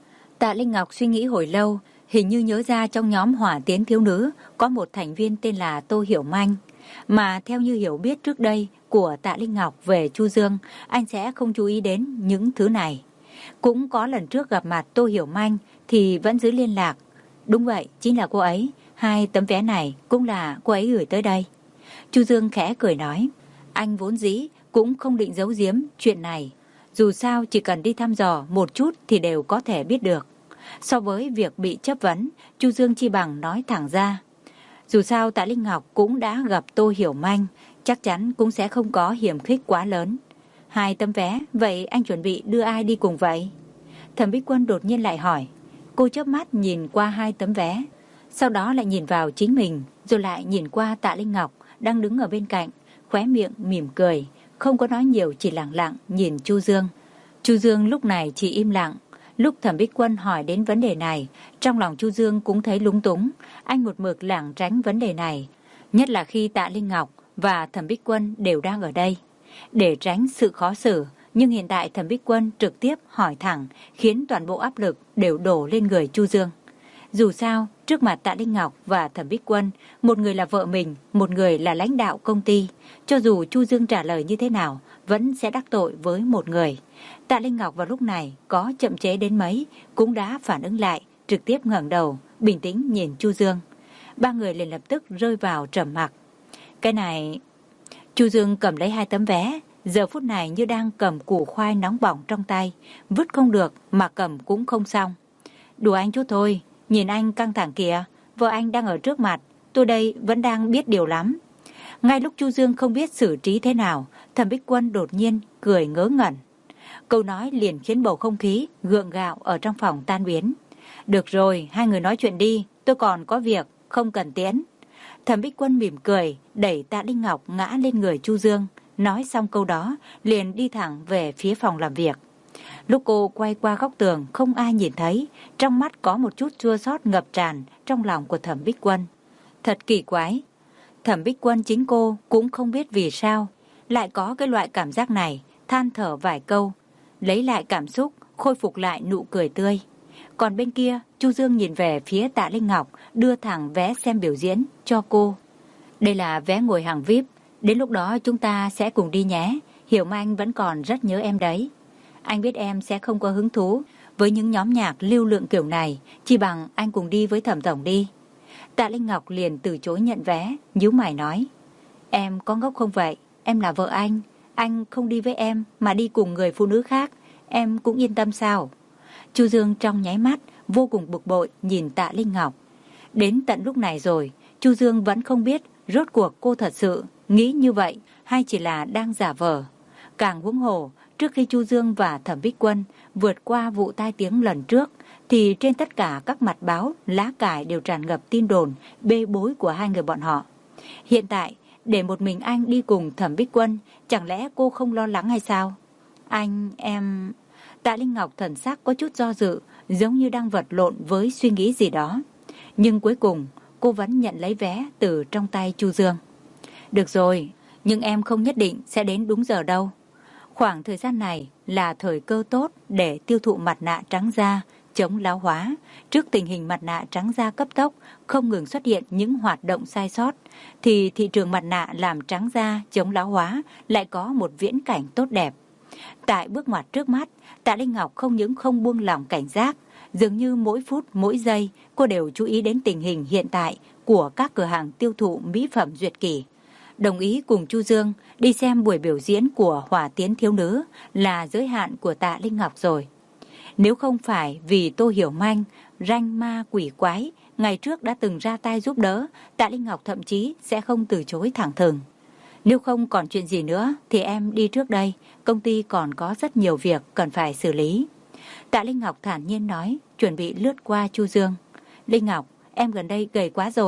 Tạ Linh Ngọc suy nghĩ hồi lâu, hình như nhớ ra trong nhóm Hỏa Tiến thiếu nữ có một thành viên tên là Tô Hiểu Manh. Mà theo như hiểu biết trước đây của Tạ Linh Ngọc về Chu Dương, anh sẽ không chú ý đến những thứ này. Cũng có lần trước gặp mặt Tô Hiểu Manh thì vẫn giữ liên lạc. Đúng vậy, chính là cô ấy. Hai tấm vé này cũng là cô ấy gửi tới đây. Chu Dương khẽ cười nói, anh vốn dĩ cũng không định giấu giếm chuyện này. Dù sao chỉ cần đi thăm dò một chút thì đều có thể biết được. So với việc bị chấp vấn, Chu Dương chi bằng nói thẳng ra. Dù sao Tạ Linh Ngọc cũng đã gặp Tô Hiểu Manh, chắc chắn cũng sẽ không có hiểm khích quá lớn. Hai tấm vé, vậy anh chuẩn bị đưa ai đi cùng vậy? Thẩm Bích Quân đột nhiên lại hỏi. Cô chớp mắt nhìn qua hai tấm vé, sau đó lại nhìn vào chính mình, rồi lại nhìn qua Tạ Linh Ngọc đang đứng ở bên cạnh, khóe miệng mỉm cười, không có nói nhiều, chỉ lặng lặng nhìn Chu Dương. Chu Dương lúc này chỉ im lặng. Lúc Thẩm Bích Quân hỏi đến vấn đề này, trong lòng Chu Dương cũng thấy lúng túng. Anh một mực lảng tránh vấn đề này, nhất là khi Tạ Linh Ngọc và Thẩm Bích Quân đều đang ở đây, để tránh sự khó xử. Nhưng hiện tại Thẩm Bích Quân trực tiếp hỏi thẳng, khiến toàn bộ áp lực đều đổ lên người Chu Dương. Dù sao, trước mặt Tạ Linh Ngọc và Thẩm Bích Quân, một người là vợ mình, một người là lãnh đạo công ty. Cho dù Chu Dương trả lời như thế nào, vẫn sẽ đắc tội với một người. Tạ Linh Ngọc vào lúc này có chậm chế đến mấy, cũng đã phản ứng lại, trực tiếp ngẩng đầu, bình tĩnh nhìn Chu Dương. Ba người liền lập tức rơi vào trầm mặc. Cái này... Chu Dương cầm lấy hai tấm vé, giờ phút này như đang cầm củ khoai nóng bỏng trong tay, vứt không được mà cầm cũng không xong. Đùa anh chút thôi, nhìn anh căng thẳng kìa, vợ anh đang ở trước mặt, tôi đây vẫn đang biết điều lắm. Ngay lúc Chu Dương không biết xử trí thế nào, Thẩm Bích Quân đột nhiên cười ngớ ngẩn. Câu nói liền khiến bầu không khí gượng gạo ở trong phòng tan biến. Được rồi, hai người nói chuyện đi, tôi còn có việc, không cần tiễn. Thẩm Bích Quân mỉm cười, đẩy Tạ Linh Ngọc ngã lên người Chu Dương. Nói xong câu đó, liền đi thẳng về phía phòng làm việc. Lúc cô quay qua góc tường, không ai nhìn thấy, trong mắt có một chút chua xót ngập tràn trong lòng của Thẩm Bích Quân. Thật kỳ quái, Thẩm Bích Quân chính cô cũng không biết vì sao lại có cái loại cảm giác này, than thở vài câu, lấy lại cảm xúc, khôi phục lại nụ cười tươi. Còn bên kia, Chu Dương nhìn về phía Tạ Linh Ngọc, đưa thẳng vé xem biểu diễn cho cô. Đây là vé ngồi hàng vi ai pi, đến lúc đó chúng ta sẽ cùng đi nhé, Hiểu Manh vẫn còn rất nhớ em đấy. Anh biết em sẽ không có hứng thú với những nhóm nhạc lưu lượng kiểu này, chỉ bằng anh cùng đi với Thẩm tổng đi. Tạ Linh Ngọc liền từ chối nhận vé, nhíu mày nói. Em có ngốc không vậy? Em là vợ anh, anh không đi với em mà đi cùng người phụ nữ khác, em cũng yên tâm sao? Chu Dương trong nháy mắt vô cùng bực bội nhìn Tạ Linh Ngọc. Đến tận lúc này rồi, Chu Dương vẫn không biết rốt cuộc cô thật sự nghĩ như vậy hay chỉ là đang giả vờ. Càng huống hồ, trước khi Chu Dương và Thẩm Bích Quân vượt qua vụ tai tiếng lần trước, thì trên tất cả các mặt báo, lá cải đều tràn ngập tin đồn bê bối của hai người bọn họ. Hiện tại, để một mình anh đi cùng Thẩm Bích Quân, chẳng lẽ cô không lo lắng hay sao? Anh, em... Tạ Linh Ngọc thần sắc có chút do dự, giống như đang vật lộn với suy nghĩ gì đó. Nhưng cuối cùng, cô vẫn nhận lấy vé từ trong tay Chu Dương. Được rồi, nhưng em không nhất định sẽ đến đúng giờ đâu. Khoảng thời gian này là thời cơ tốt để tiêu thụ mặt nạ trắng da, chống lão hóa. Trước tình hình mặt nạ trắng da cấp tốc, không ngừng xuất hiện những hoạt động sai sót, thì thị trường mặt nạ làm trắng da, chống lão hóa lại có một viễn cảnh tốt đẹp. Tại bước ngoặt trước mắt, Tạ Linh Ngọc không những không buông lỏng cảnh giác, dường như mỗi phút mỗi giây cô đều chú ý đến tình hình hiện tại của các cửa hàng tiêu thụ mỹ phẩm duyệt kỷ. Đồng ý cùng Chu Dương đi xem buổi biểu diễn của Hỏa Tiến thiếu nữ là giới hạn của Tạ Linh Ngọc rồi. Nếu không phải vì Tô Hiểu Manh, ranh ma quỷ quái, ngày trước đã từng ra tay giúp đỡ, Tạ Linh Ngọc thậm chí sẽ không từ chối thẳng thừng. Nếu không còn chuyện gì nữa thì em đi trước đây, công ty còn có rất nhiều việc cần phải xử lý. Tạ Linh Ngọc thản nhiên nói, chuẩn bị lướt qua Chu Dương. Linh Ngọc, em gần đây gầy quá rồi,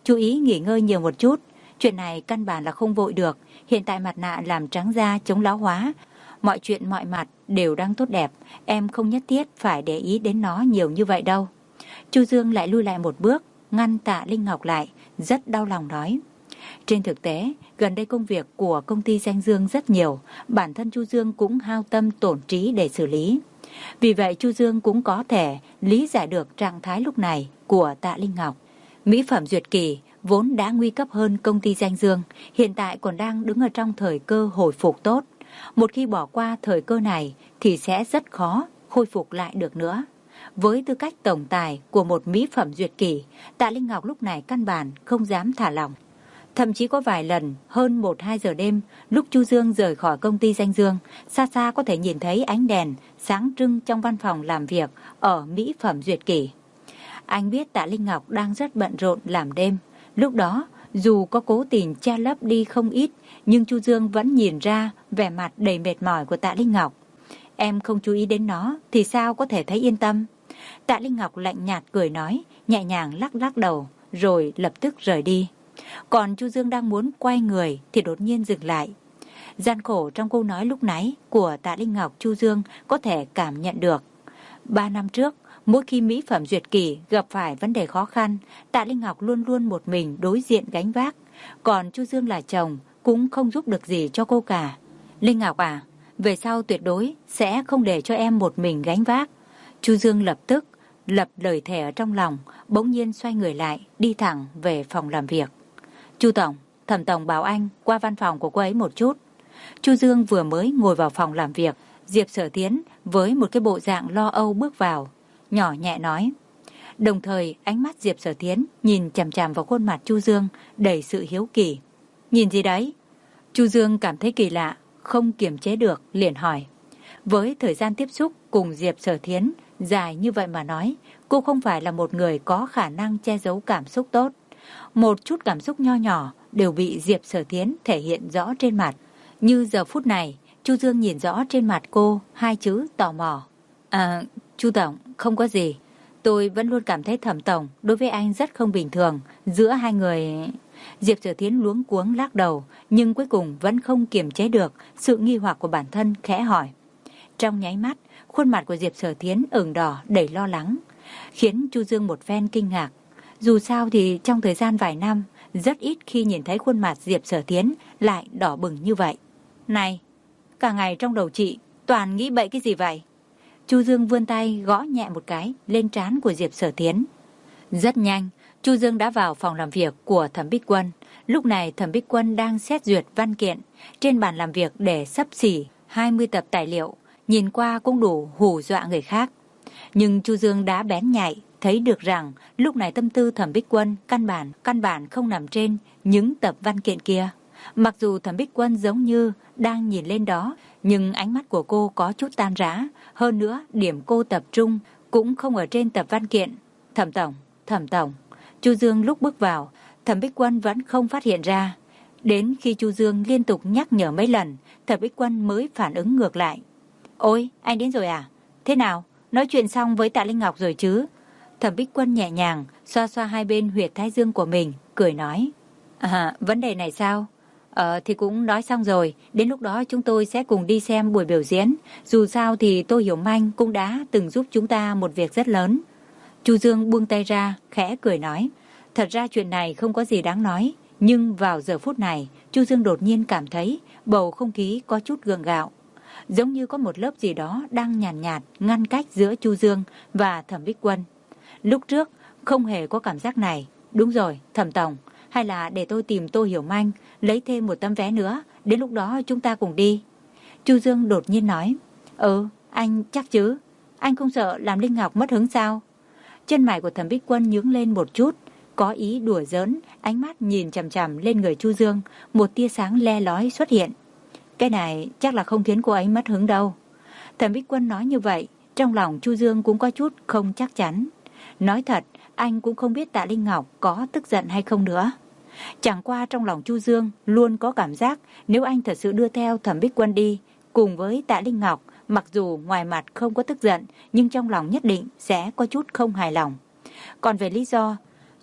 chú ý nghỉ ngơi nhiều một chút. Chuyện này căn bản là không vội được. Hiện tại mặt nạ làm trắng da chống lão hóa. Mọi chuyện mọi mặt đều đang tốt đẹp. Em không nhất thiết phải để ý đến nó nhiều như vậy đâu. Chu Dương lại lui lại một bước, ngăn Tạ Linh Ngọc lại, rất đau lòng nói. Trên thực tế, gần đây công việc của công ty Danh Dương rất nhiều. Bản thân Chu Dương cũng hao tâm tổn trí để xử lý. Vì vậy Chu Dương cũng có thể lý giải được trạng thái lúc này của Tạ Linh Ngọc. Mỹ phẩm Duyệt Kỳ vốn đã nguy cấp hơn công ty Danh Dương, hiện tại còn đang đứng ở trong thời cơ hồi phục tốt. Một khi bỏ qua thời cơ này thì sẽ rất khó khôi phục lại được nữa. Với tư cách tổng tài của một Mỹ phẩm Duyệt Kỳ, Tạ Linh Ngọc lúc này căn bản không dám thả lỏng. Thậm chí có vài lần hơn một hai giờ đêm, lúc Chu Dương rời khỏi công ty Danh Dương, xa xa có thể nhìn thấy ánh đèn sáng trưng trong văn phòng làm việc ở Mỹ phẩm Duyệt Kỳ. Anh biết Tạ Linh Ngọc đang rất bận rộn làm đêm. Lúc đó, dù có cố tình che lấp đi không ít, nhưng Chu Dương vẫn nhìn ra vẻ mặt đầy mệt mỏi của Tạ Linh Ngọc. Em không chú ý đến nó thì sao có thể thấy yên tâm? Tạ Linh Ngọc lạnh nhạt cười nói, nhẹ nhàng lắc lắc đầu, rồi lập tức rời đi. Còn Chu Dương đang muốn quay người thì đột nhiên dừng lại. Gian khổ trong câu nói lúc nãy của Tạ Linh Ngọc, Chu Dương có thể cảm nhận được. Ba năm trước, mỗi khi Mỹ phẩm Duyệt Kỳ gặp phải vấn đề khó khăn, Tạ Linh Ngọc luôn luôn một mình đối diện gánh vác. Còn Chu Dương là chồng, cũng không giúp được gì cho cô cả. Linh Ngọc à, về sau tuyệt đối sẽ không để cho em một mình gánh vác. Chu Dương lập tức lập lời thề ở trong lòng, bỗng nhiên xoay người lại, đi thẳng về phòng làm việc. Chu Tổng, Thẩm Tổng bảo anh qua văn phòng của cô ấy một chút. Chu Dương vừa mới ngồi vào phòng làm việc, Diệp Sở Tiến với một cái bộ dạng lo âu bước vào, nhỏ nhẹ nói. Đồng thời ánh mắt Diệp Sở Tiến nhìn chằm chằm vào khuôn mặt Chu Dương đầy sự hiếu kỳ. Nhìn gì đấy? Chu Dương cảm thấy kỳ lạ, không kiềm chế được, liền hỏi. Với thời gian tiếp xúc cùng Diệp Sở Tiến dài như vậy mà nói, cô không phải là một người có khả năng che giấu cảm xúc tốt. Một chút cảm xúc nho nhỏ đều bị Diệp Sở Tiến thể hiện rõ trên mặt. Như giờ phút này, Chu Dương nhìn rõ trên mặt cô hai chữ tò mò. À, Chu Tổng, không có gì. Tôi vẫn luôn cảm thấy Thẩm Tổng đối với anh rất không bình thường. Giữa hai người... Diệp Sở Tiến luống cuống lắc đầu, nhưng cuối cùng vẫn không kiềm chế được sự nghi hoặc của bản thân, khẽ hỏi. Trong nháy mắt, khuôn mặt của Diệp Sở Tiến ửng đỏ đầy lo lắng, khiến Chu Dương một phen kinh ngạc. Dù sao thì trong thời gian vài năm, rất ít khi nhìn thấy khuôn mặt Diệp Sở Tiến lại đỏ bừng như vậy. Này, cả ngày trong đầu chị toàn nghĩ bậy cái gì vậy? Chu Dương vươn tay gõ nhẹ một cái lên trán của Diệp Sở Tiến. Rất nhanh, Chu Dương đã vào phòng làm việc của Thẩm Bích Quân. Lúc này Thẩm Bích Quân đang xét duyệt văn kiện. Trên bàn làm việc để xấp xỉ hai mươi tập tài liệu, nhìn qua cũng đủ hù dọa người khác. Nhưng Chu Dương đã bén nhạy, thấy được rằng lúc này tâm tư Thẩm Bích Quân căn bản, căn bản không nằm trên những tập văn kiện kia. Mặc dù Thẩm Bích Quân giống như đang nhìn lên đó, nhưng ánh mắt của cô có chút tan rã. Hơn nữa, điểm cô tập trung cũng không ở trên tập văn kiện. Thẩm Tổng, Thẩm Tổng. Chu Dương lúc bước vào, Thẩm Bích Quân vẫn không phát hiện ra. Đến khi Chu Dương liên tục nhắc nhở mấy lần, Thẩm Bích Quân mới phản ứng ngược lại. Ôi, anh đến rồi à? Thế nào? Nói chuyện xong với Tạ Linh Ngọc rồi chứ? Thẩm Bích Quân nhẹ nhàng xoa xoa hai bên huyệt thái dương của mình, cười nói. À, vấn đề này sao? Ờ, thì cũng nói xong rồi. Đến lúc đó chúng tôi sẽ cùng đi xem buổi biểu diễn. Dù sao thì Tô Hiểu Manh cũng đã từng giúp chúng ta một việc rất lớn. Chu Dương buông tay ra, khẽ cười nói. Thật ra chuyện này không có gì đáng nói. Nhưng vào giờ phút này, Chu Dương đột nhiên cảm thấy bầu không khí có chút gượng gạo. Giống như có một lớp gì đó đang nhàn nhạt, nhạt ngăn cách giữa Chu Dương và Thẩm Bích Quân. Lúc trước không hề có cảm giác này. Đúng rồi, Thẩm Tổng, hay là để tôi tìm Tô Hiểu Manh lấy thêm một tấm vé nữa, đến lúc đó chúng ta cùng đi. Chu Dương đột nhiên nói. Ừ, anh chắc chứ? Anh không sợ làm Linh Ngọc mất hứng sao? Chân mày của Thẩm Bích Quân nhướng lên một chút, có ý đùa giỡn, ánh mắt nhìn chằm chằm lên người Chu Dương, một tia sáng le lói xuất hiện. Cái này chắc là không khiến cô ấy mất hứng đâu. Thẩm Bích Quân nói như vậy, trong lòng Chu Dương cũng có chút không chắc chắn. Nói thật, anh cũng không biết Tạ Linh Ngọc có tức giận hay không nữa. Chẳng qua trong lòng Chu Dương luôn có cảm giác nếu anh thật sự đưa theo Thẩm Bích Quân đi cùng với Tạ Linh Ngọc, mặc dù ngoài mặt không có tức giận nhưng trong lòng nhất định sẽ có chút không hài lòng. Còn về lý do,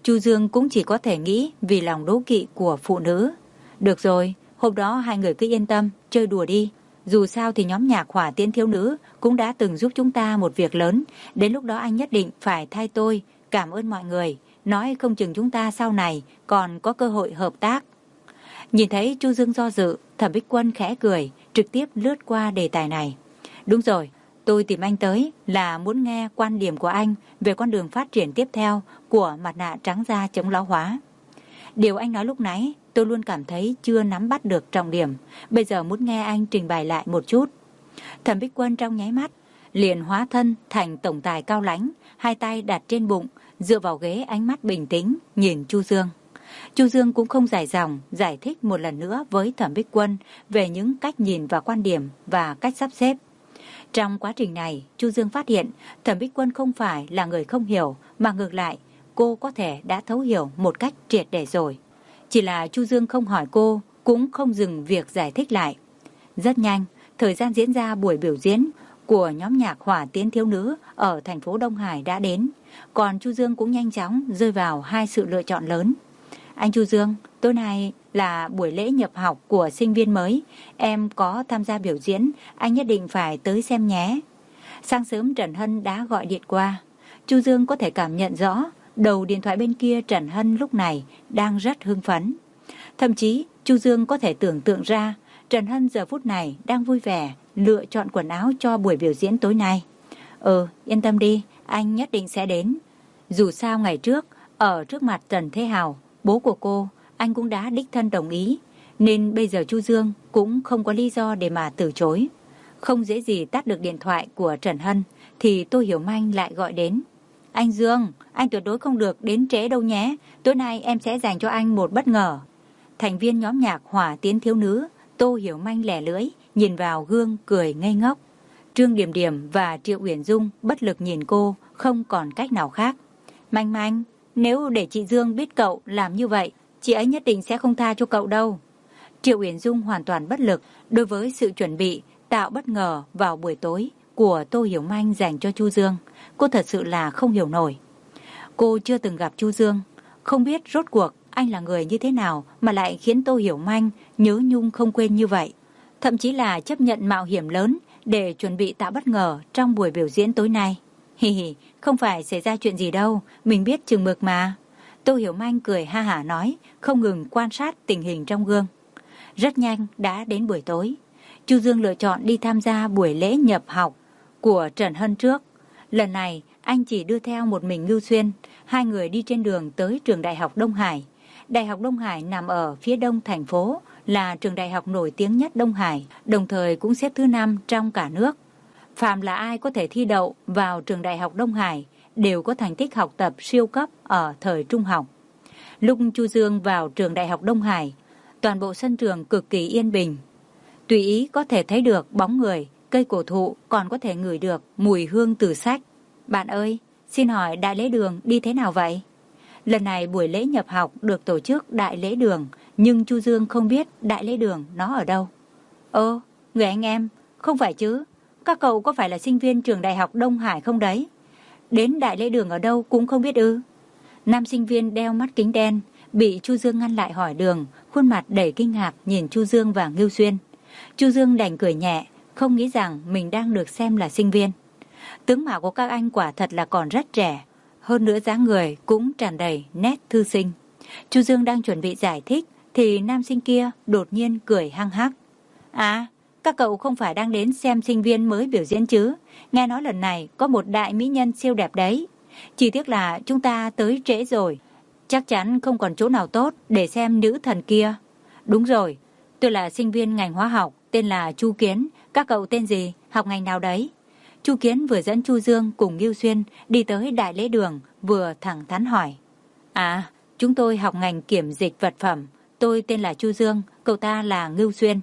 Chu Dương cũng chỉ có thể nghĩ vì lòng đố kỵ của phụ nữ. Được rồi, hôm đó hai người cứ yên tâm, chơi đùa đi. Dù sao thì nhóm nhạc Hỏa Tiễn Thiếu Nữ cũng đã từng giúp chúng ta một việc lớn. Đến lúc đó anh nhất định phải thay tôi cảm ơn mọi người. Nói không chừng chúng ta sau này còn có cơ hội hợp tác. Nhìn thấy Chu Dương do dự, Thẩm Bích Quân khẽ cười, trực tiếp lướt qua đề tài này. Đúng rồi, tôi tìm anh tới là muốn nghe quan điểm của anh về con đường phát triển tiếp theo của mặt nạ trắng da chống lão hóa. Điều anh nói lúc nãy tôi luôn cảm thấy chưa nắm bắt được trọng điểm, bây giờ muốn nghe anh trình bày lại một chút. Thẩm Bích Quân trong nháy mắt liền hóa thân thành tổng tài cao lãnh, hai tay đặt trên bụng, dựa vào ghế, ánh mắt bình tĩnh nhìn Chu Dương. Chu Dương cũng không dài dòng giải thích một lần nữa với Thẩm Bích Quân về những cách nhìn và quan điểm và cách sắp xếp. Trong quá trình này, Chu Dương phát hiện Thẩm Bích Quân không phải là người không hiểu, mà ngược lại, cô có thể đã thấu hiểu một cách triệt để rồi. Chỉ là Chu Dương không hỏi cô, cũng không dừng việc giải thích lại. Rất nhanh, thời gian diễn ra buổi biểu diễn của nhóm nhạc Hỏa Tiễn Thiếu Nữ ở thành phố Đông Hải đã đến, còn Chu Dương cũng nhanh chóng rơi vào hai sự lựa chọn lớn. Anh Chu Dương, tối nay là buổi lễ nhập học của sinh viên mới, em có tham gia biểu diễn, anh nhất định phải tới xem nhé. Sáng sớm Trần Hân đã gọi điện qua. Chu Dương có thể cảm nhận rõ đầu điện thoại bên kia Trần Hân lúc này đang rất hưng phấn. Thậm chí Chu Dương có thể tưởng tượng ra Trần Hân giờ phút này đang vui vẻ lựa chọn quần áo cho buổi biểu diễn tối nay. Ừ, yên tâm đi, anh nhất định sẽ đến. Dù sao ngày trước, ở trước mặt Trần Thế Hào, bố của cô, anh cũng đã đích thân đồng ý, nên bây giờ Chu Dương cũng không có lý do để mà từ chối. Không dễ gì tắt được điện thoại của Trần Hân, thì Tô Hiểu Manh lại gọi đến. Anh Dương, anh tuyệt đối không được đến trễ đâu nhé, tối nay em sẽ dành cho anh một bất ngờ. Thành viên nhóm nhạc Hỏa Tiễn Thiếu Nữ, Tô Hiểu Manh lẻ lưỡi, nhìn vào gương cười ngây ngốc. Trương Điểm Điểm và Triệu Uyển Dung bất lực nhìn cô, không còn cách nào khác. Manh Manh, nếu để chị Dương biết cậu làm như vậy, chị ấy nhất định sẽ không tha cho cậu đâu. Triệu Uyển Dung hoàn toàn bất lực đối với sự chuẩn bị tạo bất ngờ vào buổi tối của Tô Hiểu Manh dành cho Chu Dương. Cô thật sự là không hiểu nổi. Cô chưa từng gặp Chu Dương, không biết rốt cuộc anh là người như thế nào mà lại khiến Tô Hiểu Manh nhớ nhung không quên như vậy. Thậm chí là chấp nhận mạo hiểm lớn để chuẩn bị tạo bất ngờ trong buổi biểu diễn tối nay. Hi hi, không phải xảy ra chuyện gì đâu, mình biết chừng mực mà. Tô Hiểu Manh cười ha hả nói, không ngừng quan sát tình hình trong gương. Rất nhanh đã đến buổi tối. Chu Dương lựa chọn đi tham gia buổi lễ nhập học của Trần Hân trước. Lần này anh chỉ đưa theo một mình Ngưu Xuyên. Hai người đi trên đường tới trường Đại học Đông Hải. Đại học Đông Hải nằm ở phía đông thành phố, là trường đại học nổi tiếng nhất Đông Hải, đồng thời cũng xếp thứ năm trong cả nước. Phạm là ai có thể thi đậu vào trường Đại học Đông Hải đều có thành tích học tập siêu cấp ở thời trung học. Lúc Chu Dương vào trường Đại học Đông Hải, toàn bộ sân trường cực kỳ yên bình. Tùy ý có thể thấy được bóng người, cây cổ thụ, còn có thể ngửi được mùi hương từ sách. Bạn ơi, xin hỏi đại lễ đường đi thế nào vậy? Lần này buổi lễ nhập học được tổ chức đại lễ đường, nhưng Chu Dương không biết đại lễ đường nó ở đâu. Ơ, người anh em, không phải chứ? Các cậu có phải là sinh viên trường Đại học Đông Hải không đấy? Đến đại lễ đường ở đâu cũng không biết ư? Nam sinh viên đeo mắt kính đen, bị Chu Dương ngăn lại hỏi đường, khuôn mặt đầy kinh ngạc nhìn Chu Dương và Ngưu Xuyên. Chu Dương đành cười nhẹ, không nghĩ rằng mình đang được xem là sinh viên. Tướng mạo của các anh quả thật là còn rất trẻ, hơn nữa dáng người cũng tràn đầy nét thư sinh. Chu Dương đang chuẩn bị giải thích thì nam sinh kia đột nhiên cười hăng hắc. À, các cậu không phải đang đến xem sinh viên mới biểu diễn chứ? Nghe nói lần này có một đại mỹ nhân siêu đẹp đấy. Chỉ tiếc là chúng ta tới trễ rồi, chắc chắn không còn chỗ nào tốt để xem nữ thần kia. Đúng rồi, tôi là sinh viên ngành hóa học, tên là Chu Kiến. Các cậu tên gì, học ngành nào đấy? Chu Kiến vừa dẫn Chu Dương cùng Ngưu Xuyên đi tới đại lễ đường, vừa thẳng thắn hỏi. À, chúng tôi học ngành kiểm dịch vật phẩm. Tôi tên là Chu Dương, cậu ta là Ngưu Xuyên.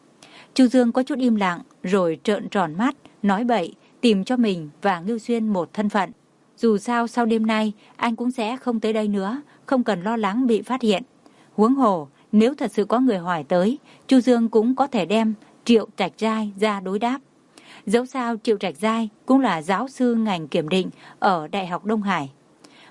Chu Dương có chút im lặng, rồi trợn tròn mắt, nói bậy, tìm cho mình và Ngưu Xuyên một thân phận. Dù sao sau đêm nay, anh cũng sẽ không tới đây nữa, không cần lo lắng bị phát hiện. Huống hồ, nếu thật sự có người hỏi tới, Chu Dương cũng có thể đem Triệu Trạch Giai ra đối đáp. Dẫu sao Triệu Trạch Giai cũng là giáo sư ngành kiểm định ở Đại học Đông Hải.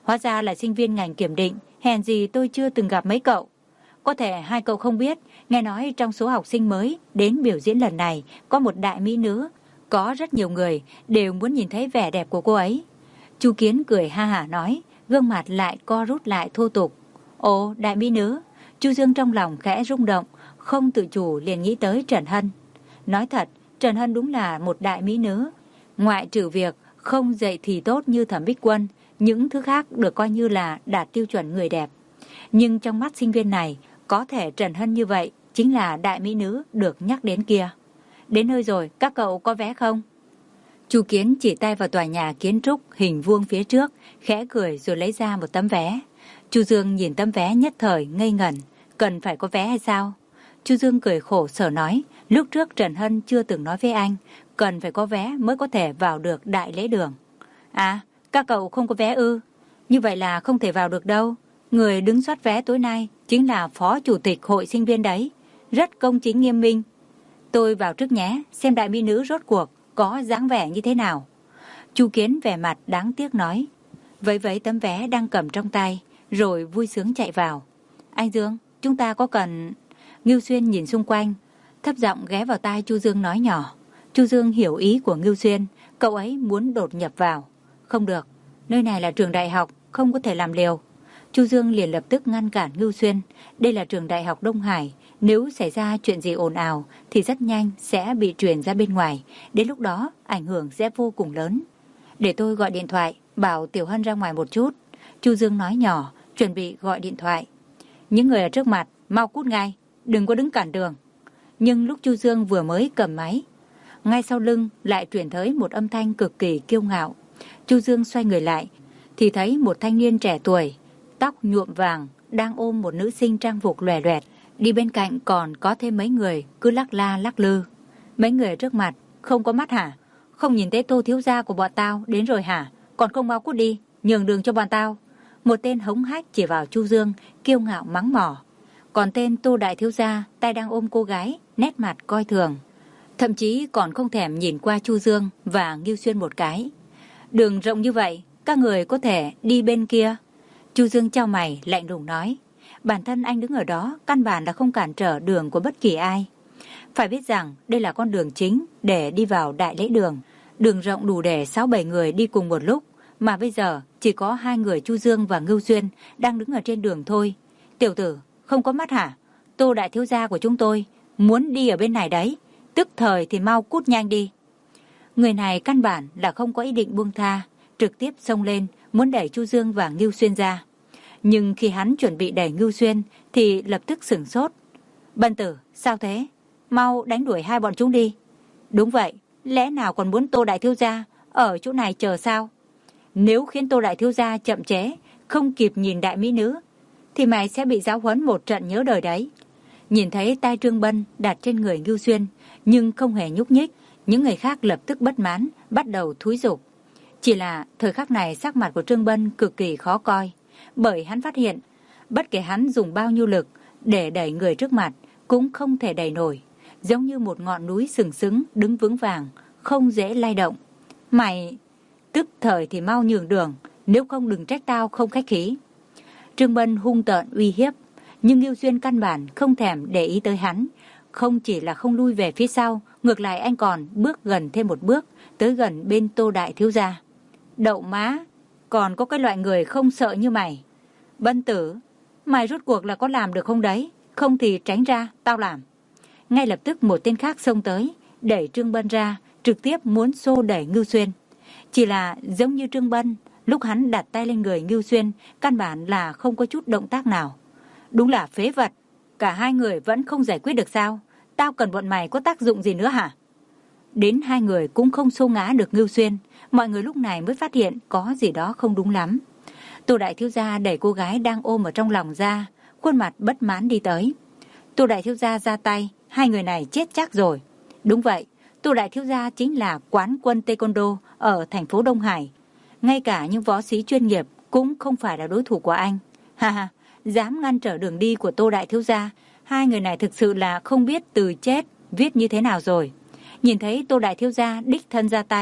Hóa ra là sinh viên ngành kiểm định, hèn gì tôi chưa từng gặp mấy cậu. Có thể hai cậu không biết, nghe nói trong số học sinh mới đến biểu diễn lần này có một đại mỹ nữ. Có rất nhiều người đều muốn nhìn thấy vẻ đẹp của cô ấy. Chu Kiến cười ha hả nói, gương mặt lại co rút lại thô tục. Ồ, đại mỹ nữ. Chu Dương trong lòng khẽ rung động, không tự chủ liền nghĩ tới Trần Hân. Nói thật, Trần Hân đúng là một đại mỹ nữ. Ngoại trừ việc không dậy thì tốt như Thẩm Bích Quân, những thứ khác được coi như là đạt tiêu chuẩn người đẹp. Nhưng trong mắt sinh viên này, có thể Trần Hân như vậy chính là đại mỹ nữ được nhắc đến kia. Đến nơi rồi, các cậu có vé không? Chu Kiến chỉ tay vào tòa nhà kiến trúc hình vuông phía trước, khẽ cười rồi lấy ra một tấm vé. Chu Dương nhìn tấm vé nhất thời ngây ngẩn, cần phải có vé hay sao? Chu Dương cười khổ sở nói, lúc trước Trần Hân chưa từng nói với anh, cần phải có vé mới có thể vào được đại lễ đường. À, các cậu không có vé ư? Như vậy là không thể vào được đâu. Người đứng soát vé tối nay chính là phó chủ tịch hội sinh viên đấy, rất công chính nghiêm minh. Tôi vào trước nhé, xem đại mỹ nữ rốt cuộc có dáng vẻ như thế nào. Chu Kiến vẻ mặt đáng tiếc nói, vẫy vẫy tấm vé đang cầm trong tay, rồi vui sướng chạy vào. Anh Dương, chúng ta có cần... Ngưu Xuyên nhìn xung quanh, thấp giọng ghé vào tai Chu Dương nói nhỏ. Chu Dương hiểu ý của Ngưu Xuyên, cậu ấy muốn đột nhập vào. Không được, nơi này là trường đại học, không có thể làm liều. Chu Dương liền lập tức ngăn cản Ngưu Xuyên. Đây là trường đại học Đông Hải, nếu xảy ra chuyện gì ồn ào thì rất nhanh sẽ bị truyền ra bên ngoài. Đến lúc đó ảnh hưởng sẽ vô cùng lớn. Để tôi gọi điện thoại, bảo Tiểu Hân ra ngoài một chút. Chu Dương nói nhỏ, chuẩn bị gọi điện thoại. Những người ở trước mặt, mau cút ngay, đừng có đứng cản đường. Nhưng lúc Chu Dương vừa mới cầm máy, ngay sau lưng lại truyền tới một âm thanh cực kỳ kiêu ngạo. Chu Dương xoay người lại, thì thấy một thanh niên trẻ tuổi, tóc nhuộm vàng, đang ôm một nữ sinh trang phục lòe loẹt. Đi bên cạnh còn có thêm mấy người cứ lắc la lắc lư. Mấy người ở trước mặt, không có mắt hả? Không nhìn thấy Tô thiếu gia của bọn tao đến rồi hả? Còn không mau cút đi, nhường đường cho bọn tao. Một tên hống hách chỉ vào Chu Dương, kiêu ngạo mắng mỏ. Còn tên Tô đại thiếu gia, tay đang ôm cô gái, nét mặt coi thường. Thậm chí còn không thèm nhìn qua Chu Dương và Ngưu Xuyên một cái. Đường rộng như vậy, các người có thể đi bên kia. Chu Dương chau mày lạnh lùng nói, bản thân anh đứng ở đó căn bản là không cản trở đường của bất kỳ ai. Phải biết rằng đây là con đường chính để đi vào đại lễ đường. Đường rộng đủ để sáu bảy người đi cùng một lúc, mà bây giờ chỉ có hai người Chu Dương và Ngưu Xuyên đang đứng ở trên đường thôi. Tiểu tử, không có mắt hả? Tô đại thiếu gia của chúng tôi muốn đi ở bên này đấy, tức thời thì mau cút nhanh đi. Người này căn bản là không có ý định buông tha, trực tiếp xông lên muốn đẩy Chu Dương và Ngưu Xuyên ra. Nhưng khi hắn chuẩn bị đẩy Ngưu Xuyên thì lập tức sửng sốt. Bân tử, sao thế? Mau đánh đuổi hai bọn chúng đi. Đúng vậy, lẽ nào còn muốn Tô đại thiếu gia ở chỗ này chờ sao? Nếu khiến Tô đại thiếu gia chậm chế, không kịp nhìn đại mỹ nữ, thì mày sẽ bị giáo huấn một trận nhớ đời đấy. Nhìn thấy tay Trương Bân đặt trên người Ngưu Xuyên, nhưng không hề nhúc nhích, những người khác lập tức bất mãn, bắt đầu thúi giục. Chỉ là thời khắc này sắc mặt của Trương Bân cực kỳ khó coi, bởi hắn phát hiện, bất kể hắn dùng bao nhiêu lực để đẩy người trước mặt, cũng không thể đẩy nổi, giống như một ngọn núi sừng sững đứng vững vàng, không dễ lay động. Mày, tức thời thì mau nhường đường, nếu không đừng trách tao không khách khí. Trương Bân hung tợn uy hiếp, nhưng Ngưu Xuyên căn bản không thèm để ý tới hắn. Không chỉ là không lui về phía sau, ngược lại anh còn bước gần thêm một bước, tới gần bên Tô đại thiếu gia. Đậu má, còn có cái loại người không sợ như mày. Bân tử, mày rốt cuộc là có làm được không đấy? Không thì tránh ra, tao làm. Ngay lập tức một tên khác xông tới, đẩy Trương Bân ra, trực tiếp muốn xô đẩy Ngưu Xuyên. Chỉ là giống như Trương Bân, lúc hắn đặt tay lên người Ngưu Xuyên, căn bản là không có chút động tác nào. Đúng là phế vật, cả hai người vẫn không giải quyết được sao? Tao cần bọn mày có tác dụng gì nữa hả? Đến hai người cũng không xô ngã được Ngưu Xuyên, mọi người lúc này mới phát hiện có gì đó không đúng lắm. Tô đại thiếu gia đẩy cô gái đang ôm ở trong lòng ra, khuôn mặt bất mãn đi tới. Tô đại thiếu gia ra tay, hai người này chết chắc rồi. Đúng vậy, Tô đại thiếu gia chính là quán quân taekwondo ở thành phố Đông Hải. Ngay cả những võ sĩ chuyên nghiệp cũng không phải là đối thủ của anh. Ha ha, dám ngăn trở đường đi của Tô đại thiếu gia, hai người này thực sự là không biết từ chết viết như thế nào rồi. Nhìn thấy Tô đại thiếu gia đích thân ra tay,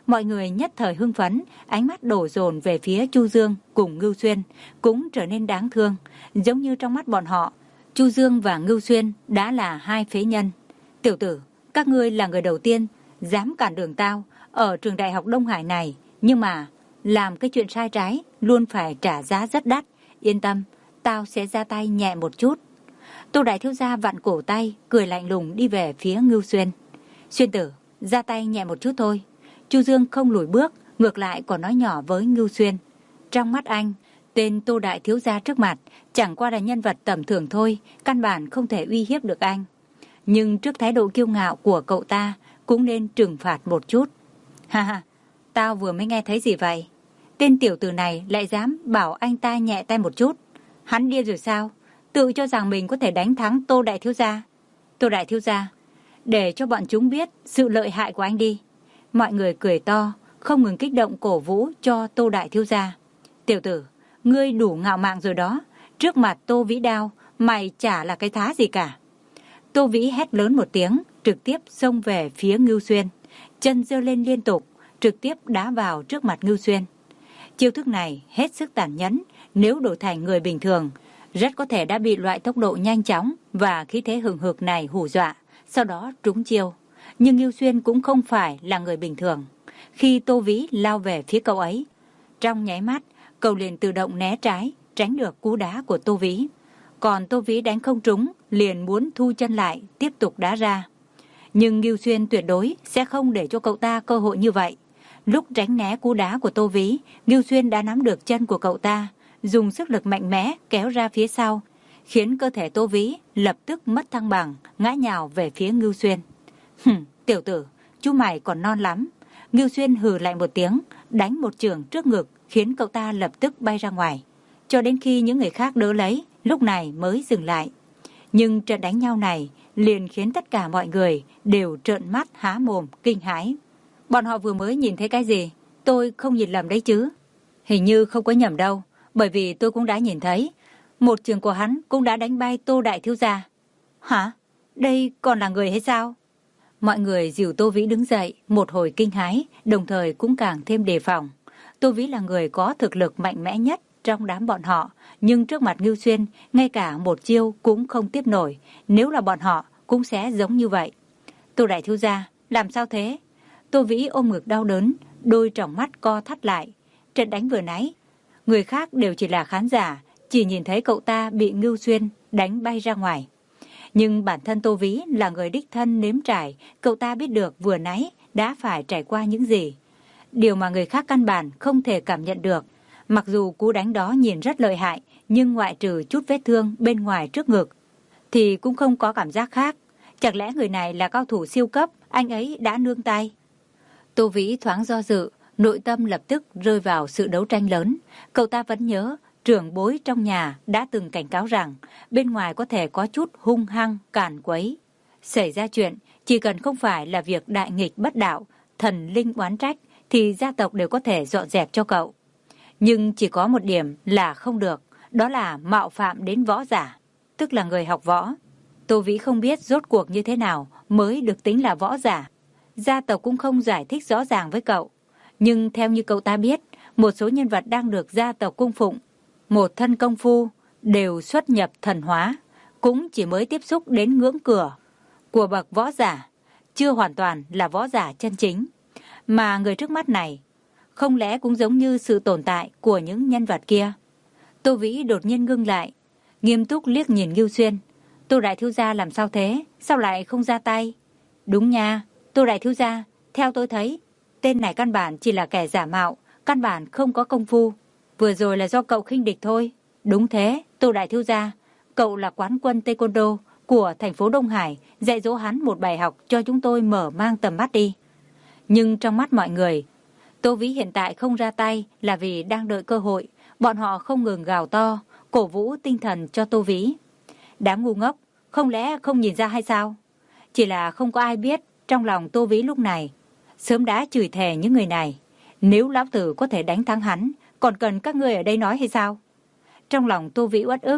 Mọi người nhất thời hưng phấn, ánh mắt đổ dồn về phía Chu Dương cùng Ngưu Xuyên, cũng trở nên đáng thương. Giống như trong mắt bọn họ, Chu Dương và Ngưu Xuyên đã là hai phế nhân. Tiểu tử, các ngươi là người đầu tiên dám cản đường tao ở trường đại học Đông Hải này, nhưng mà làm cái chuyện sai trái luôn phải trả giá rất đắt. Yên tâm, tao sẽ ra tay nhẹ một chút. Tô đại thiếu gia vặn cổ tay, cười lạnh lùng đi về phía Ngưu Xuyên. Xuyên tử, ra tay nhẹ một chút thôi. Chu Dương không lùi bước, ngược lại còn nói nhỏ với Ngưu Xuyên. Trong mắt anh, tên Tô đại thiếu gia trước mặt chẳng qua là nhân vật tầm thường thôi, căn bản không thể uy hiếp được anh. Nhưng trước thái độ kiêu ngạo của cậu ta cũng nên trừng phạt một chút. Ha ha, tao vừa mới nghe thấy gì vậy? Tên tiểu tử này lại dám bảo anh ta nhẹ tay một chút. Hắn điên rồi sao? Tự cho rằng mình có thể đánh thắng Tô đại thiếu gia. Tô đại thiếu gia, để cho bọn chúng biết sự lợi hại của anh đi. Mọi người cười to, không ngừng kích động cổ vũ cho Tô đại thiếu gia. Tiểu tử, ngươi đủ ngạo mạn rồi đó. Trước mặt Tô Vĩ Đao, mày chả là cái thá gì cả. Tô Vĩ hét lớn một tiếng, trực tiếp xông về phía Ngưu Xuyên. Chân giơ lên liên tục, trực tiếp đá vào trước mặt Ngưu Xuyên. Chiêu thức này hết sức tàn nhẫn, nếu đổi thành người bình thường, rất có thể đã bị loại tốc độ nhanh chóng và khí thế hừng hực này hù dọa, sau đó trúng chiêu. Nhưng Ngưu Xuyên cũng không phải là người bình thường. Khi Tô Vĩ lao về phía cậu ấy, trong nháy mắt, cậu liền tự động né trái, tránh được cú đá của Tô Vĩ. Còn Tô Vĩ đánh không trúng, liền muốn thu chân lại, tiếp tục đá ra. Nhưng Ngưu Xuyên tuyệt đối sẽ không để cho cậu ta cơ hội như vậy. Lúc tránh né cú đá của Tô Vĩ, Ngưu Xuyên đã nắm được chân của cậu ta, dùng sức lực mạnh mẽ kéo ra phía sau, khiến cơ thể Tô Vĩ lập tức mất thăng bằng, ngã nhào về phía Ngưu Xuyên. Hừm, tiểu tử, chú mày còn non lắm. Ngưu Xuyên hừ lạnh một tiếng, đánh một chưởng trước ngực, khiến cậu ta lập tức bay ra ngoài. Cho đến khi những người khác đỡ lấy, lúc này mới dừng lại. Nhưng trận đánh nhau này liền khiến tất cả mọi người đều trợn mắt há mồm kinh hãi. Bọn họ vừa mới nhìn thấy cái gì? Tôi không nhìn lầm đấy chứ? Hình như không có nhầm đâu, bởi vì tôi cũng đã nhìn thấy. Một trường của hắn cũng đã đánh bay Tô đại thiếu gia. Hả? Đây còn là người hay sao? Mọi người dìu Tô Vĩ đứng dậy, một hồi kinh hãi, đồng thời cũng càng thêm đề phòng. Tô Vĩ là người có thực lực mạnh mẽ nhất trong đám bọn họ, nhưng trước mặt Ngưu Xuyên, ngay cả một chiêu cũng không tiếp nổi. Nếu là bọn họ, cũng sẽ giống như vậy. Tô đại thiếu gia, làm sao thế? Tô Vĩ ôm ngực đau đớn, đôi tròng mắt co thắt lại. Trận đánh vừa nãy, người khác đều chỉ là khán giả, chỉ nhìn thấy cậu ta bị Ngưu Xuyên đánh bay ra ngoài. Nhưng bản thân Tô Vĩ là người đích thân nếm trải, cậu ta biết được vừa nãy đã phải trải qua những gì. Điều mà người khác căn bản không thể cảm nhận được. Mặc dù cú đánh đó nhìn rất lợi hại, nhưng ngoại trừ chút vết thương bên ngoài trước ngực, thì cũng không có cảm giác khác. Chẳng lẽ người này là cao thủ siêu cấp, anh ấy đã nương tay? Tô Vĩ thoáng do dự, nội tâm lập tức rơi vào sự đấu tranh lớn. Cậu ta vẫn nhớ, trưởng bối trong nhà đã từng cảnh cáo rằng bên ngoài có thể có chút hung hăng, càn quấy. Xảy ra chuyện, chỉ cần không phải là việc đại nghịch bất đạo, thần linh oán trách, thì gia tộc đều có thể dọn dẹp cho cậu. Nhưng chỉ có một điểm là không được, đó là mạo phạm đến võ giả, tức là người học võ. Tô Vĩ không biết rốt cuộc như thế nào mới được tính là võ giả. Gia tộc cũng không giải thích rõ ràng với cậu. Nhưng theo như cậu ta biết, một số nhân vật đang được gia tộc cung phụng, một thân công phu, đều xuất nhập thần hóa, cũng chỉ mới tiếp xúc đến ngưỡng cửa của bậc võ giả, chưa hoàn toàn là võ giả chân chính. Mà người trước mắt này, không lẽ cũng giống như sự tồn tại của những nhân vật kia? Tô Vĩ đột nhiên ngưng lại, nghiêm túc liếc nhìn Ngưu Xuyên. Tô đại thiếu gia làm sao thế? Sao lại không ra tay? Đúng nha, Tô đại thiếu gia, theo tôi thấy, tên này căn bản chỉ là kẻ giả mạo, căn bản không có công phu. Vừa rồi là do cậu khinh địch thôi. Đúng thế, Tô đại thiếu gia, cậu là quán quân taekwondo của thành phố Đông Hải, dạy dỗ hắn một bài học cho chúng tôi mở mang tầm mắt đi. Nhưng trong mắt mọi người, Tô Vĩ hiện tại không ra tay là vì đang đợi cơ hội. Bọn họ không ngừng gào to, cổ vũ tinh thần cho Tô Vĩ. Đám ngu ngốc, không lẽ không nhìn ra hay sao? Chỉ là không có ai biết trong lòng Tô Vĩ lúc này sớm đã chửi thề những người này. Nếu lão tử có thể đánh thắng hắn, còn cần các ngươi ở đây nói hay sao? Trong lòng Tô Vĩ uất ức,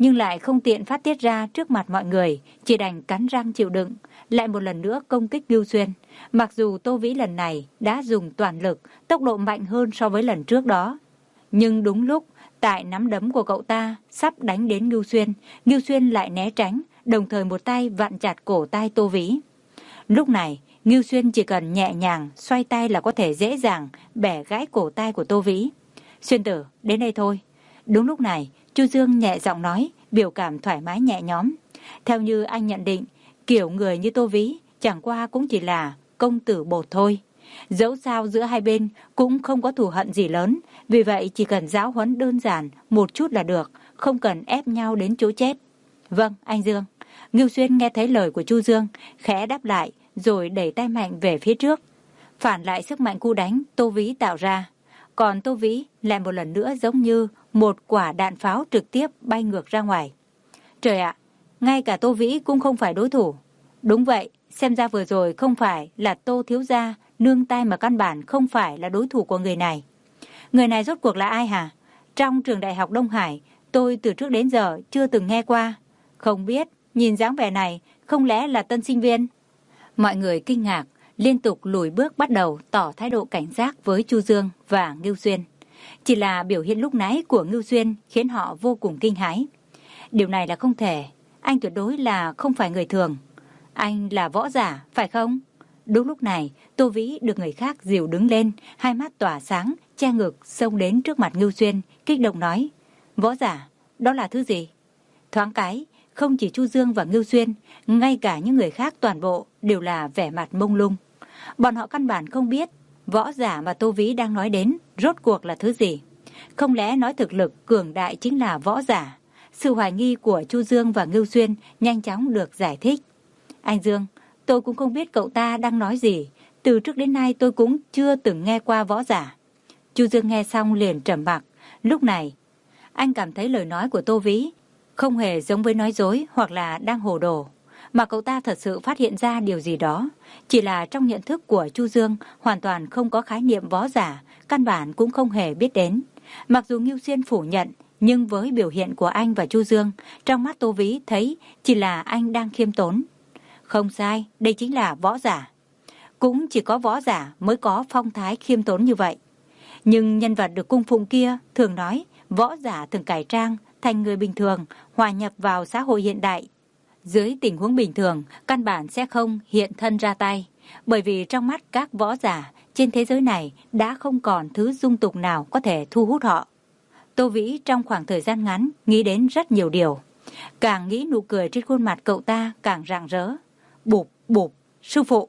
nhưng lại không tiện phát tiết ra trước mặt mọi người, chỉ đành cắn răng chịu đựng, lại một lần nữa công kích Ngưu Xuyên. Mặc dù Tô Vĩ lần này đã dùng toàn lực, tốc độ mạnh hơn so với lần trước đó, nhưng đúng lúc tại nắm đấm của cậu ta sắp đánh đến Ngưu Xuyên, Ngưu Xuyên lại né tránh, đồng thời một tay vặn chặt cổ tay Tô Vĩ. Lúc này, Ngưu Xuyên chỉ cần nhẹ nhàng xoay tay là có thể dễ dàng bẻ gãy cổ tay của Tô Vĩ. Xuyên tử, đến đây thôi. Đúng lúc này, Chu Dương nhẹ giọng nói, biểu cảm thoải mái nhẹ nhõm. Theo như anh nhận định, kiểu người như Tô Vĩ chẳng qua cũng chỉ là công tử bột thôi. Dẫu sao giữa hai bên cũng không có thù hận gì lớn, vì vậy chỉ cần giáo huấn đơn giản một chút là được, không cần ép nhau đến chỗ chết. Vâng, anh Dương. Ngưu Xuyên nghe thấy lời của Chu Dương, khẽ đáp lại, rồi đẩy tay mạnh về phía trước, phản lại sức mạnh cú đánh Tô Vĩ tạo ra. Còn Tô Vĩ lại một lần nữa giống như một quả đạn pháo trực tiếp bay ngược ra ngoài. Trời ạ, ngay cả Tô Vĩ cũng không phải đối thủ. Đúng vậy, xem ra vừa rồi không phải là Tô thiếu gia nương tay mà căn bản không phải là đối thủ của người này. Người này rốt cuộc là ai hả? Trong trường đại học Đông Hải, tôi từ trước đến giờ chưa từng nghe qua. Không biết, nhìn dáng vẻ này, không lẽ là tân sinh viên? Mọi người kinh ngạc, liên tục lùi bước bắt đầu tỏ thái độ cảnh giác với Chu Dương và Ngưu Xuyên. Chỉ là biểu hiện lúc nãy của Ngưu Xuyên khiến họ vô cùng kinh hãi. Điều này là không thể, anh tuyệt đối là không phải người thường. Anh là võ giả, phải không? Đúng lúc này, Tô Vĩ được người khác dìu đứng lên, hai mắt tỏa sáng, che ngực, xông đến trước mặt Ngưu Xuyên, kích động nói. Võ giả, đó là thứ gì? Thoáng cái, không chỉ Chu Dương và Ngưu Xuyên, ngay cả những người khác toàn bộ đều là vẻ mặt mông lung. Bọn họ căn bản không biết võ giả mà Tô Vĩ đang nói đến rốt cuộc là thứ gì. Không lẽ nói thực lực cường đại chính là võ giả? Sự hoài nghi của Chu Dương và Ngưu Xuyên nhanh chóng được giải thích. Anh Dương, tôi cũng không biết cậu ta đang nói gì. Từ trước đến nay tôi cũng chưa từng nghe qua võ giả. Chu Dương nghe xong liền trầm mặc. Lúc này, anh cảm thấy lời nói của Tô Vĩ không hề giống với nói dối hoặc là đang hồ đồ, mà cậu ta thật sự phát hiện ra điều gì đó. Chỉ là trong nhận thức của Chu Dương hoàn toàn không có khái niệm võ giả, căn bản cũng không hề biết đến. Mặc dù Ngưu Xuyên phủ nhận, nhưng với biểu hiện của anh và Chu Dương, trong mắt Tô Vĩ thấy chỉ là anh đang khiêm tốn. Không sai, đây chính là võ giả. Cũng chỉ có võ giả mới có phong thái khiêm tốn như vậy. Nhưng nhân vật được cung phụng kia thường nói võ giả thường cải trang thành người bình thường, hòa nhập vào xã hội hiện đại. Dưới tình huống bình thường, căn bản sẽ không hiện thân ra tay, bởi vì trong mắt các võ giả trên thế giới này đã không còn thứ dung tục nào có thể thu hút họ. Tô Vĩ trong khoảng thời gian ngắn nghĩ đến rất nhiều điều. Càng nghĩ nụ cười trên khuôn mặt cậu ta càng rạng rỡ. Bụp, bụp, sư phụ.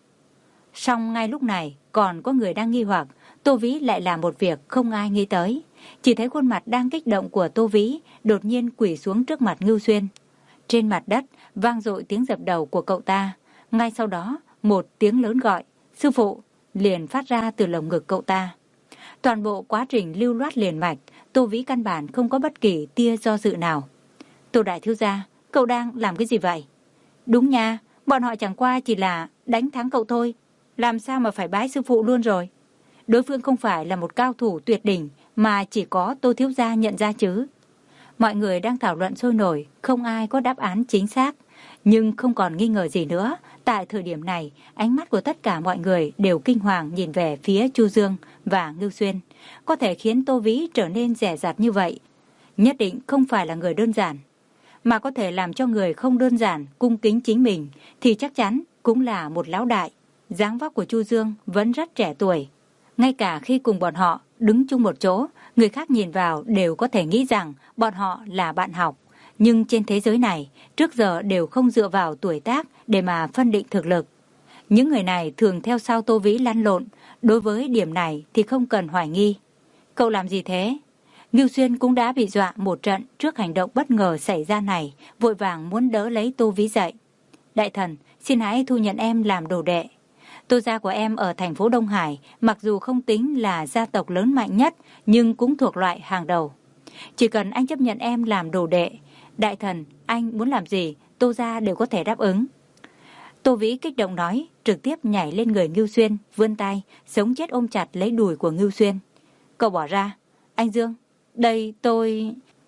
Song ngay lúc này còn có người đang nghi hoặc, Tô Vĩ lại làm một việc không ai nghĩ tới. Chỉ thấy khuôn mặt đang kích động của Tô Vĩ đột nhiên quỳ xuống trước mặt Ngưu Xuyên. Trên mặt đất vang dội tiếng dập đầu của cậu ta. Ngay sau đó một tiếng lớn gọi sư phụ liền phát ra từ lồng ngực cậu ta. Toàn bộ quá trình lưu loát liền mạch, Tô Vĩ căn bản không có bất kỳ tia do dự nào. Tô đại thiếu gia, cậu đang làm cái gì vậy? Đúng nha, bọn họ chẳng qua chỉ là đánh thắng cậu thôi, làm sao mà phải bái sư phụ luôn rồi? Đối phương không phải là một cao thủ tuyệt đỉnh mà chỉ có Tô thiếu gia nhận ra chứ. Mọi người đang thảo luận sôi nổi, không ai có đáp án chính xác. Nhưng không còn nghi ngờ gì nữa, tại thời điểm này, ánh mắt của tất cả mọi người đều kinh hoàng nhìn về phía Chu Dương và Ngưu Xuyên. Có thể khiến Tô Vĩ trở nên dè dặt như vậy, nhất định không phải là người đơn giản. Mà có thể làm cho người không đơn giản cung kính chính mình thì chắc chắn cũng là một lão đại. Dáng vóc của Chu Dương vẫn rất trẻ tuổi. Ngay cả khi cùng bọn họ đứng chung một chỗ, người khác nhìn vào đều có thể nghĩ rằng bọn họ là bạn học. Nhưng trên thế giới này, trước giờ đều không dựa vào tuổi tác để mà phân định thực lực. Những người này thường theo sau Tô Vĩ lăn lộn, đối với điểm này thì không cần hoài nghi. Cậu làm gì thế? Ngưu Xuyên cũng đã bị dọa một trận trước hành động bất ngờ xảy ra này, vội vàng muốn đỡ lấy Tô Vĩ dậy. Đại thần, xin hãy thu nhận em làm đồ đệ. Tô gia của em ở thành phố Đông Hải, mặc dù không tính là gia tộc lớn mạnh nhất, nhưng cũng thuộc loại hàng đầu. Chỉ cần anh chấp nhận em làm đồ đệ, đại thần, anh muốn làm gì, Tô gia đều có thể đáp ứng. Tô Vĩ kích động nói, trực tiếp nhảy lên người Ngưu Xuyên, vươn tay, sống chết ôm chặt lấy đùi của Ngưu Xuyên. Cậu bỏ ra. Anh Dương, đây tôi...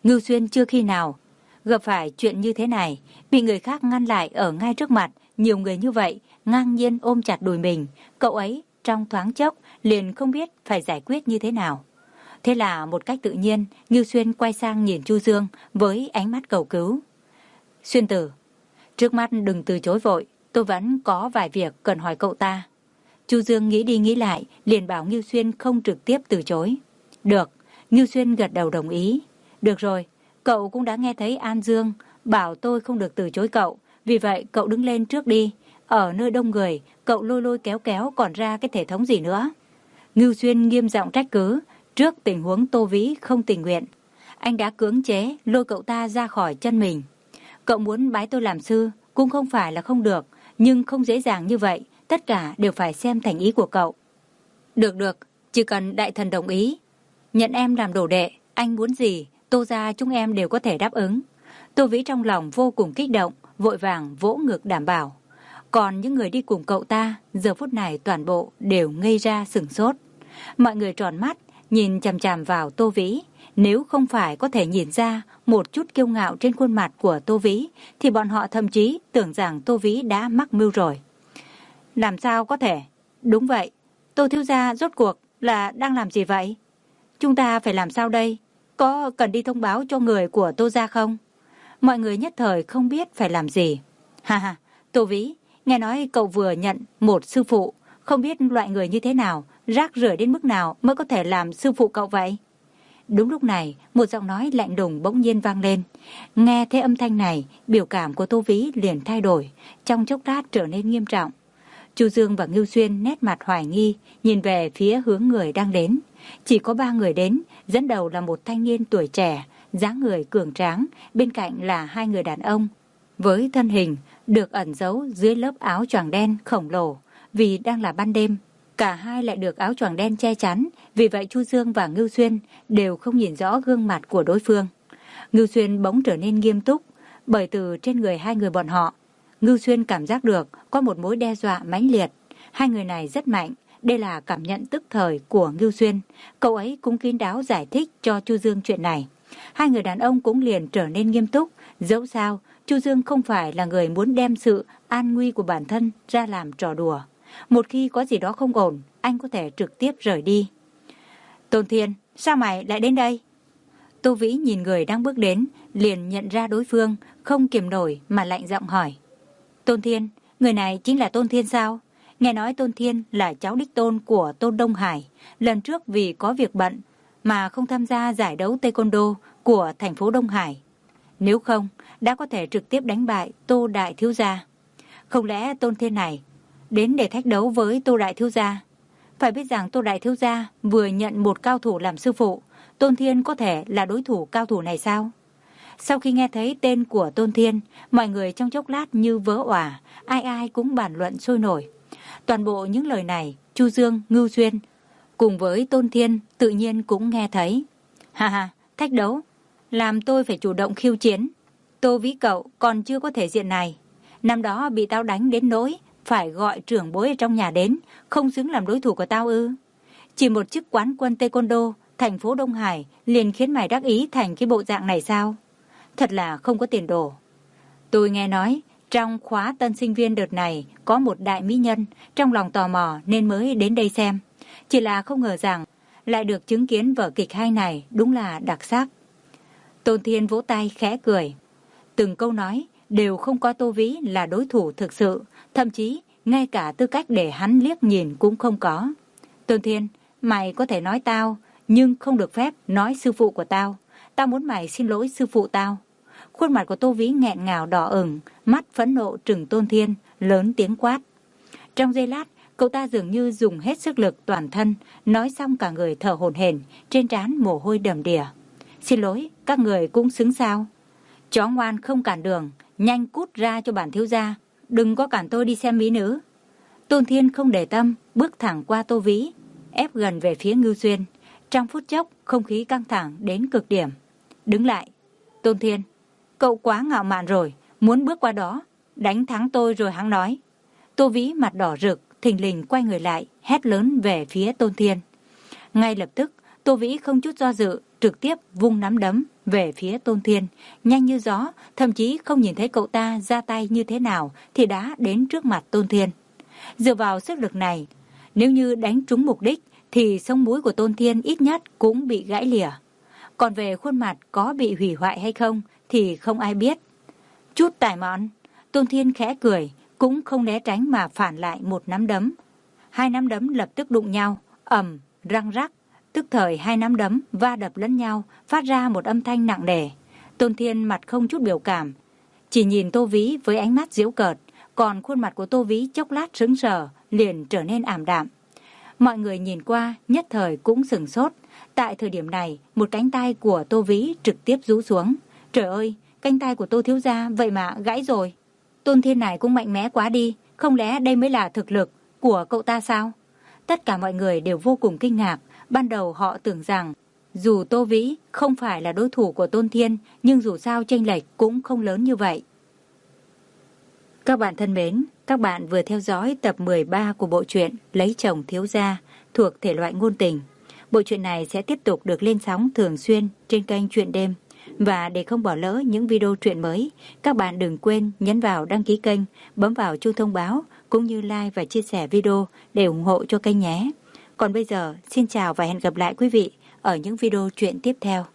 Ngưu Xuyên chưa khi nào gặp phải chuyện như thế này, bị người khác ngăn lại ở ngay trước mặt, nhiều người như vậy, ngang nhiên ôm chặt đùi mình, cậu ấy trong thoáng chốc liền không biết phải giải quyết như thế nào. Thế là một cách tự nhiên, Ngưu Xuyên quay sang nhìn Chu Dương với ánh mắt cầu cứu. Xuyên tử, trước mắt đừng từ chối vội, tôi vẫn có vài việc cần hỏi cậu ta. Chu Dương nghĩ đi nghĩ lại, liền bảo Ngưu Xuyên không trực tiếp từ chối. Được, Ngưu Xuyên gật đầu đồng ý. Được rồi, cậu cũng đã nghe thấy An Dương bảo tôi không được từ chối cậu, vì vậy cậu đứng lên trước đi. Ở nơi đông người, cậu lôi lôi kéo kéo còn ra cái thể thống gì nữa. Ngưu Xuyên nghiêm giọng trách cứ, trước tình huống Tô Vĩ không tình nguyện. Anh đã cưỡng chế lôi cậu ta ra khỏi chân mình. Cậu muốn bái tôi làm sư cũng không phải là không được, nhưng không dễ dàng như vậy, tất cả đều phải xem thành ý của cậu. Được được, chỉ cần đại thần đồng ý, nhận em làm đồ đệ, anh muốn gì, Tô gia chúng em đều có thể đáp ứng. Tô Vĩ trong lòng vô cùng kích động, vội vàng vỗ ngực đảm bảo. Còn những người đi cùng cậu ta, giờ phút này toàn bộ đều ngây ra sửng sốt. Mọi người tròn mắt, nhìn chằm chằm vào Tô Vĩ. Nếu không phải có thể nhìn ra một chút kiêu ngạo trên khuôn mặt của Tô Vĩ, thì bọn họ thậm chí tưởng rằng Tô Vĩ đã mắc mưu rồi. Làm sao có thể? Đúng vậy, Tô thiếu gia rốt cuộc là đang làm gì vậy? Chúng ta phải làm sao đây? Có cần đi thông báo cho người của Tô gia không? Mọi người nhất thời không biết phải làm gì. Ha ha, Tô Vĩ, nghe nói cậu vừa nhận một sư phụ, không biết loại người như thế nào, rác rưởi đến mức nào mới có thể làm sư phụ cậu vậy? Đúng lúc này, một giọng nói lạnh lùng bỗng nhiên vang lên. Nghe thấy âm thanh này, biểu cảm của Tô Vĩ liền thay đổi, trong chốc lát trở nên nghiêm trọng. Chu Dương và Ngưu Xuyên nét mặt hoài nghi, nhìn về phía hướng người đang đến. Chỉ có ba người đến, dẫn đầu là một thanh niên tuổi trẻ, dáng người cường tráng, bên cạnh là hai người đàn ông. Với thân hình được ẩn giấu dưới lớp áo choàng đen khổng lồ, vì đang là ban đêm. Cả hai lại được áo choàng đen che chắn, vì vậy Chu Dương và Ngưu Xuyên đều không nhìn rõ gương mặt của đối phương. Ngưu Xuyên bỗng trở nên nghiêm túc, bởi từ trên người hai người bọn họ, Ngưu Xuyên cảm giác được có một mối đe dọa mãnh liệt. Hai người này rất mạnh, đây là cảm nhận tức thời của Ngưu Xuyên. Cậu ấy cũng kín đáo giải thích cho Chu Dương chuyện này. Hai người đàn ông cũng liền trở nên nghiêm túc. Dẫu sao, Chu Dương không phải là người muốn đem sự an nguy của bản thân ra làm trò đùa. Một khi có gì đó không ổn, anh có thể trực tiếp rời đi. Tôn Thiên, sao mày lại đến đây? Tô Vĩ nhìn người đang bước đến, liền nhận ra đối phương, không kiềm nổi mà lạnh giọng hỏi. Tôn Thiên, người này chính là Tôn Thiên sao? Nghe nói Tôn Thiên là cháu đích tôn của Tôn Đông Hải. Lần trước vì có việc bận mà không tham gia giải đấu taekwondo của thành phố Đông Hải. Nếu không, đã có thể trực tiếp đánh bại Tô Đại Thiếu Gia. Không lẽ Tôn Thiên này đến để thách đấu với Tô Đại Thiếu Gia? Phải biết rằng Tô Đại Thiếu Gia vừa nhận một cao thủ làm sư phụ, Tôn Thiên có thể là đối thủ cao thủ này sao? Sau khi nghe thấy tên của Tôn Thiên, mọi người trong chốc lát như vỡ òa, ai ai cũng bàn luận sôi nổi. Toàn bộ những lời này, Chu Dương, Ngưu Xuyên cùng với Tôn Thiên tự nhiên cũng nghe thấy. Ha ha, thách đấu, làm tôi phải chủ động khiêu chiến. Tô Vĩ cậu còn chưa có thể diện này. Năm đó bị tao đánh đến nỗi phải gọi trưởng bối ở trong nhà đến, không xứng làm đối thủ của tao ư? Chỉ một chức quán quân taekwondo thành phố Đông Hải liền khiến mày đắc ý thành cái bộ dạng này sao? Thật là không có tiền đồ. Tôi nghe nói trong khóa tân sinh viên đợt này có một đại mỹ nhân, trong lòng tò mò nên mới đến đây xem. Chỉ là không ngờ rằng lại được chứng kiến vở kịch hay này, đúng là đặc sắc. Tôn Thiên vỗ tay khẽ cười. Từng câu nói đều không có Tô Vĩ là đối thủ thực sự, thậm chí ngay cả tư cách để hắn liếc nhìn cũng không có. Tôn Thiên, mày có thể nói tao, nhưng không được phép nói sư phụ của tao. Tao muốn mày xin lỗi sư phụ tao. Khuôn mặt của Tô Vĩ nghẹn ngào đỏ ửng, mắt phẫn nộ trừng Tôn Thiên, lớn tiếng quát. Trong giây lát, cậu ta dường như dùng hết sức lực toàn thân, nói xong cả người thở hổn hển, trên trán mồ hôi đầm đìa. Xin lỗi, các người cũng xứng sao? Chó ngoan không cản đường, nhanh cút ra cho bản thiếu gia, đừng có cản tôi đi xem mỹ nữ. Tôn Thiên không để tâm, bước thẳng qua Tô Vĩ, ép gần về phía Ngưu Xuyên. Trong phút chốc, không khí căng thẳng đến cực điểm. Đứng lại. Tôn Thiên, cậu quá ngạo mạn rồi, muốn bước qua đó, đánh thắng tôi rồi hắn nói. Tô Vĩ mặt đỏ rực, thình lình quay người lại, hét lớn về phía Tôn Thiên. Ngay lập tức, Tô Vĩ không chút do dự, trực tiếp vung nắm đấm, về phía Tôn Thiên, nhanh như gió, thậm chí không nhìn thấy cậu ta ra tay như thế nào thì đã đến trước mặt Tôn Thiên. Dựa vào sức lực này, nếu như đánh trúng mục đích thì sống mũi của Tôn Thiên ít nhất cũng bị gãy lìa. Còn về khuôn mặt có bị hủy hoại hay không thì không ai biết. Chút tài mọn, Tôn Thiên khẽ cười, cũng không né tránh mà phản lại một nắm đấm. Hai nắm đấm lập tức đụng nhau, ầm, răng rắc. Tức thời hai nắm đấm va đập lẫn nhau, phát ra một âm thanh nặng nề. Tôn Thiên mặt không chút biểu cảm, chỉ nhìn Tô Vĩ với ánh mắt giễu cợt, còn khuôn mặt của Tô Vĩ chốc lát sững sờ, liền trở nên ảm đạm. Mọi người nhìn qua, nhất thời cũng sửng sốt. Tại thời điểm này, một cánh tay của Tô Vĩ trực tiếp rũ xuống. Trời ơi, cánh tay của Tô thiếu gia vậy mà gãy rồi. Tôn Thiên này cũng mạnh mẽ quá đi, không lẽ đây mới là thực lực của cậu ta sao? Tất cả mọi người đều vô cùng kinh ngạc. Ban đầu họ tưởng rằng dù Tô Vĩ không phải là đối thủ của Tôn Thiên, nhưng dù sao chênh lệch cũng không lớn như vậy. Các bạn thân mến, các bạn vừa theo dõi tập mười ba của bộ truyện Lấy chồng thiếu gia thuộc thể loại ngôn tình. Bộ truyện này sẽ tiếp tục được lên sóng thường xuyên trên kênh Truyện Đêm. Và để không bỏ lỡ những video truyện mới, các bạn đừng quên nhấn vào đăng ký kênh, bấm vào chuông thông báo cũng như like và chia sẻ video để ủng hộ cho kênh nhé. Còn bây giờ, xin chào và hẹn gặp lại quý vị ở những video truyện tiếp theo.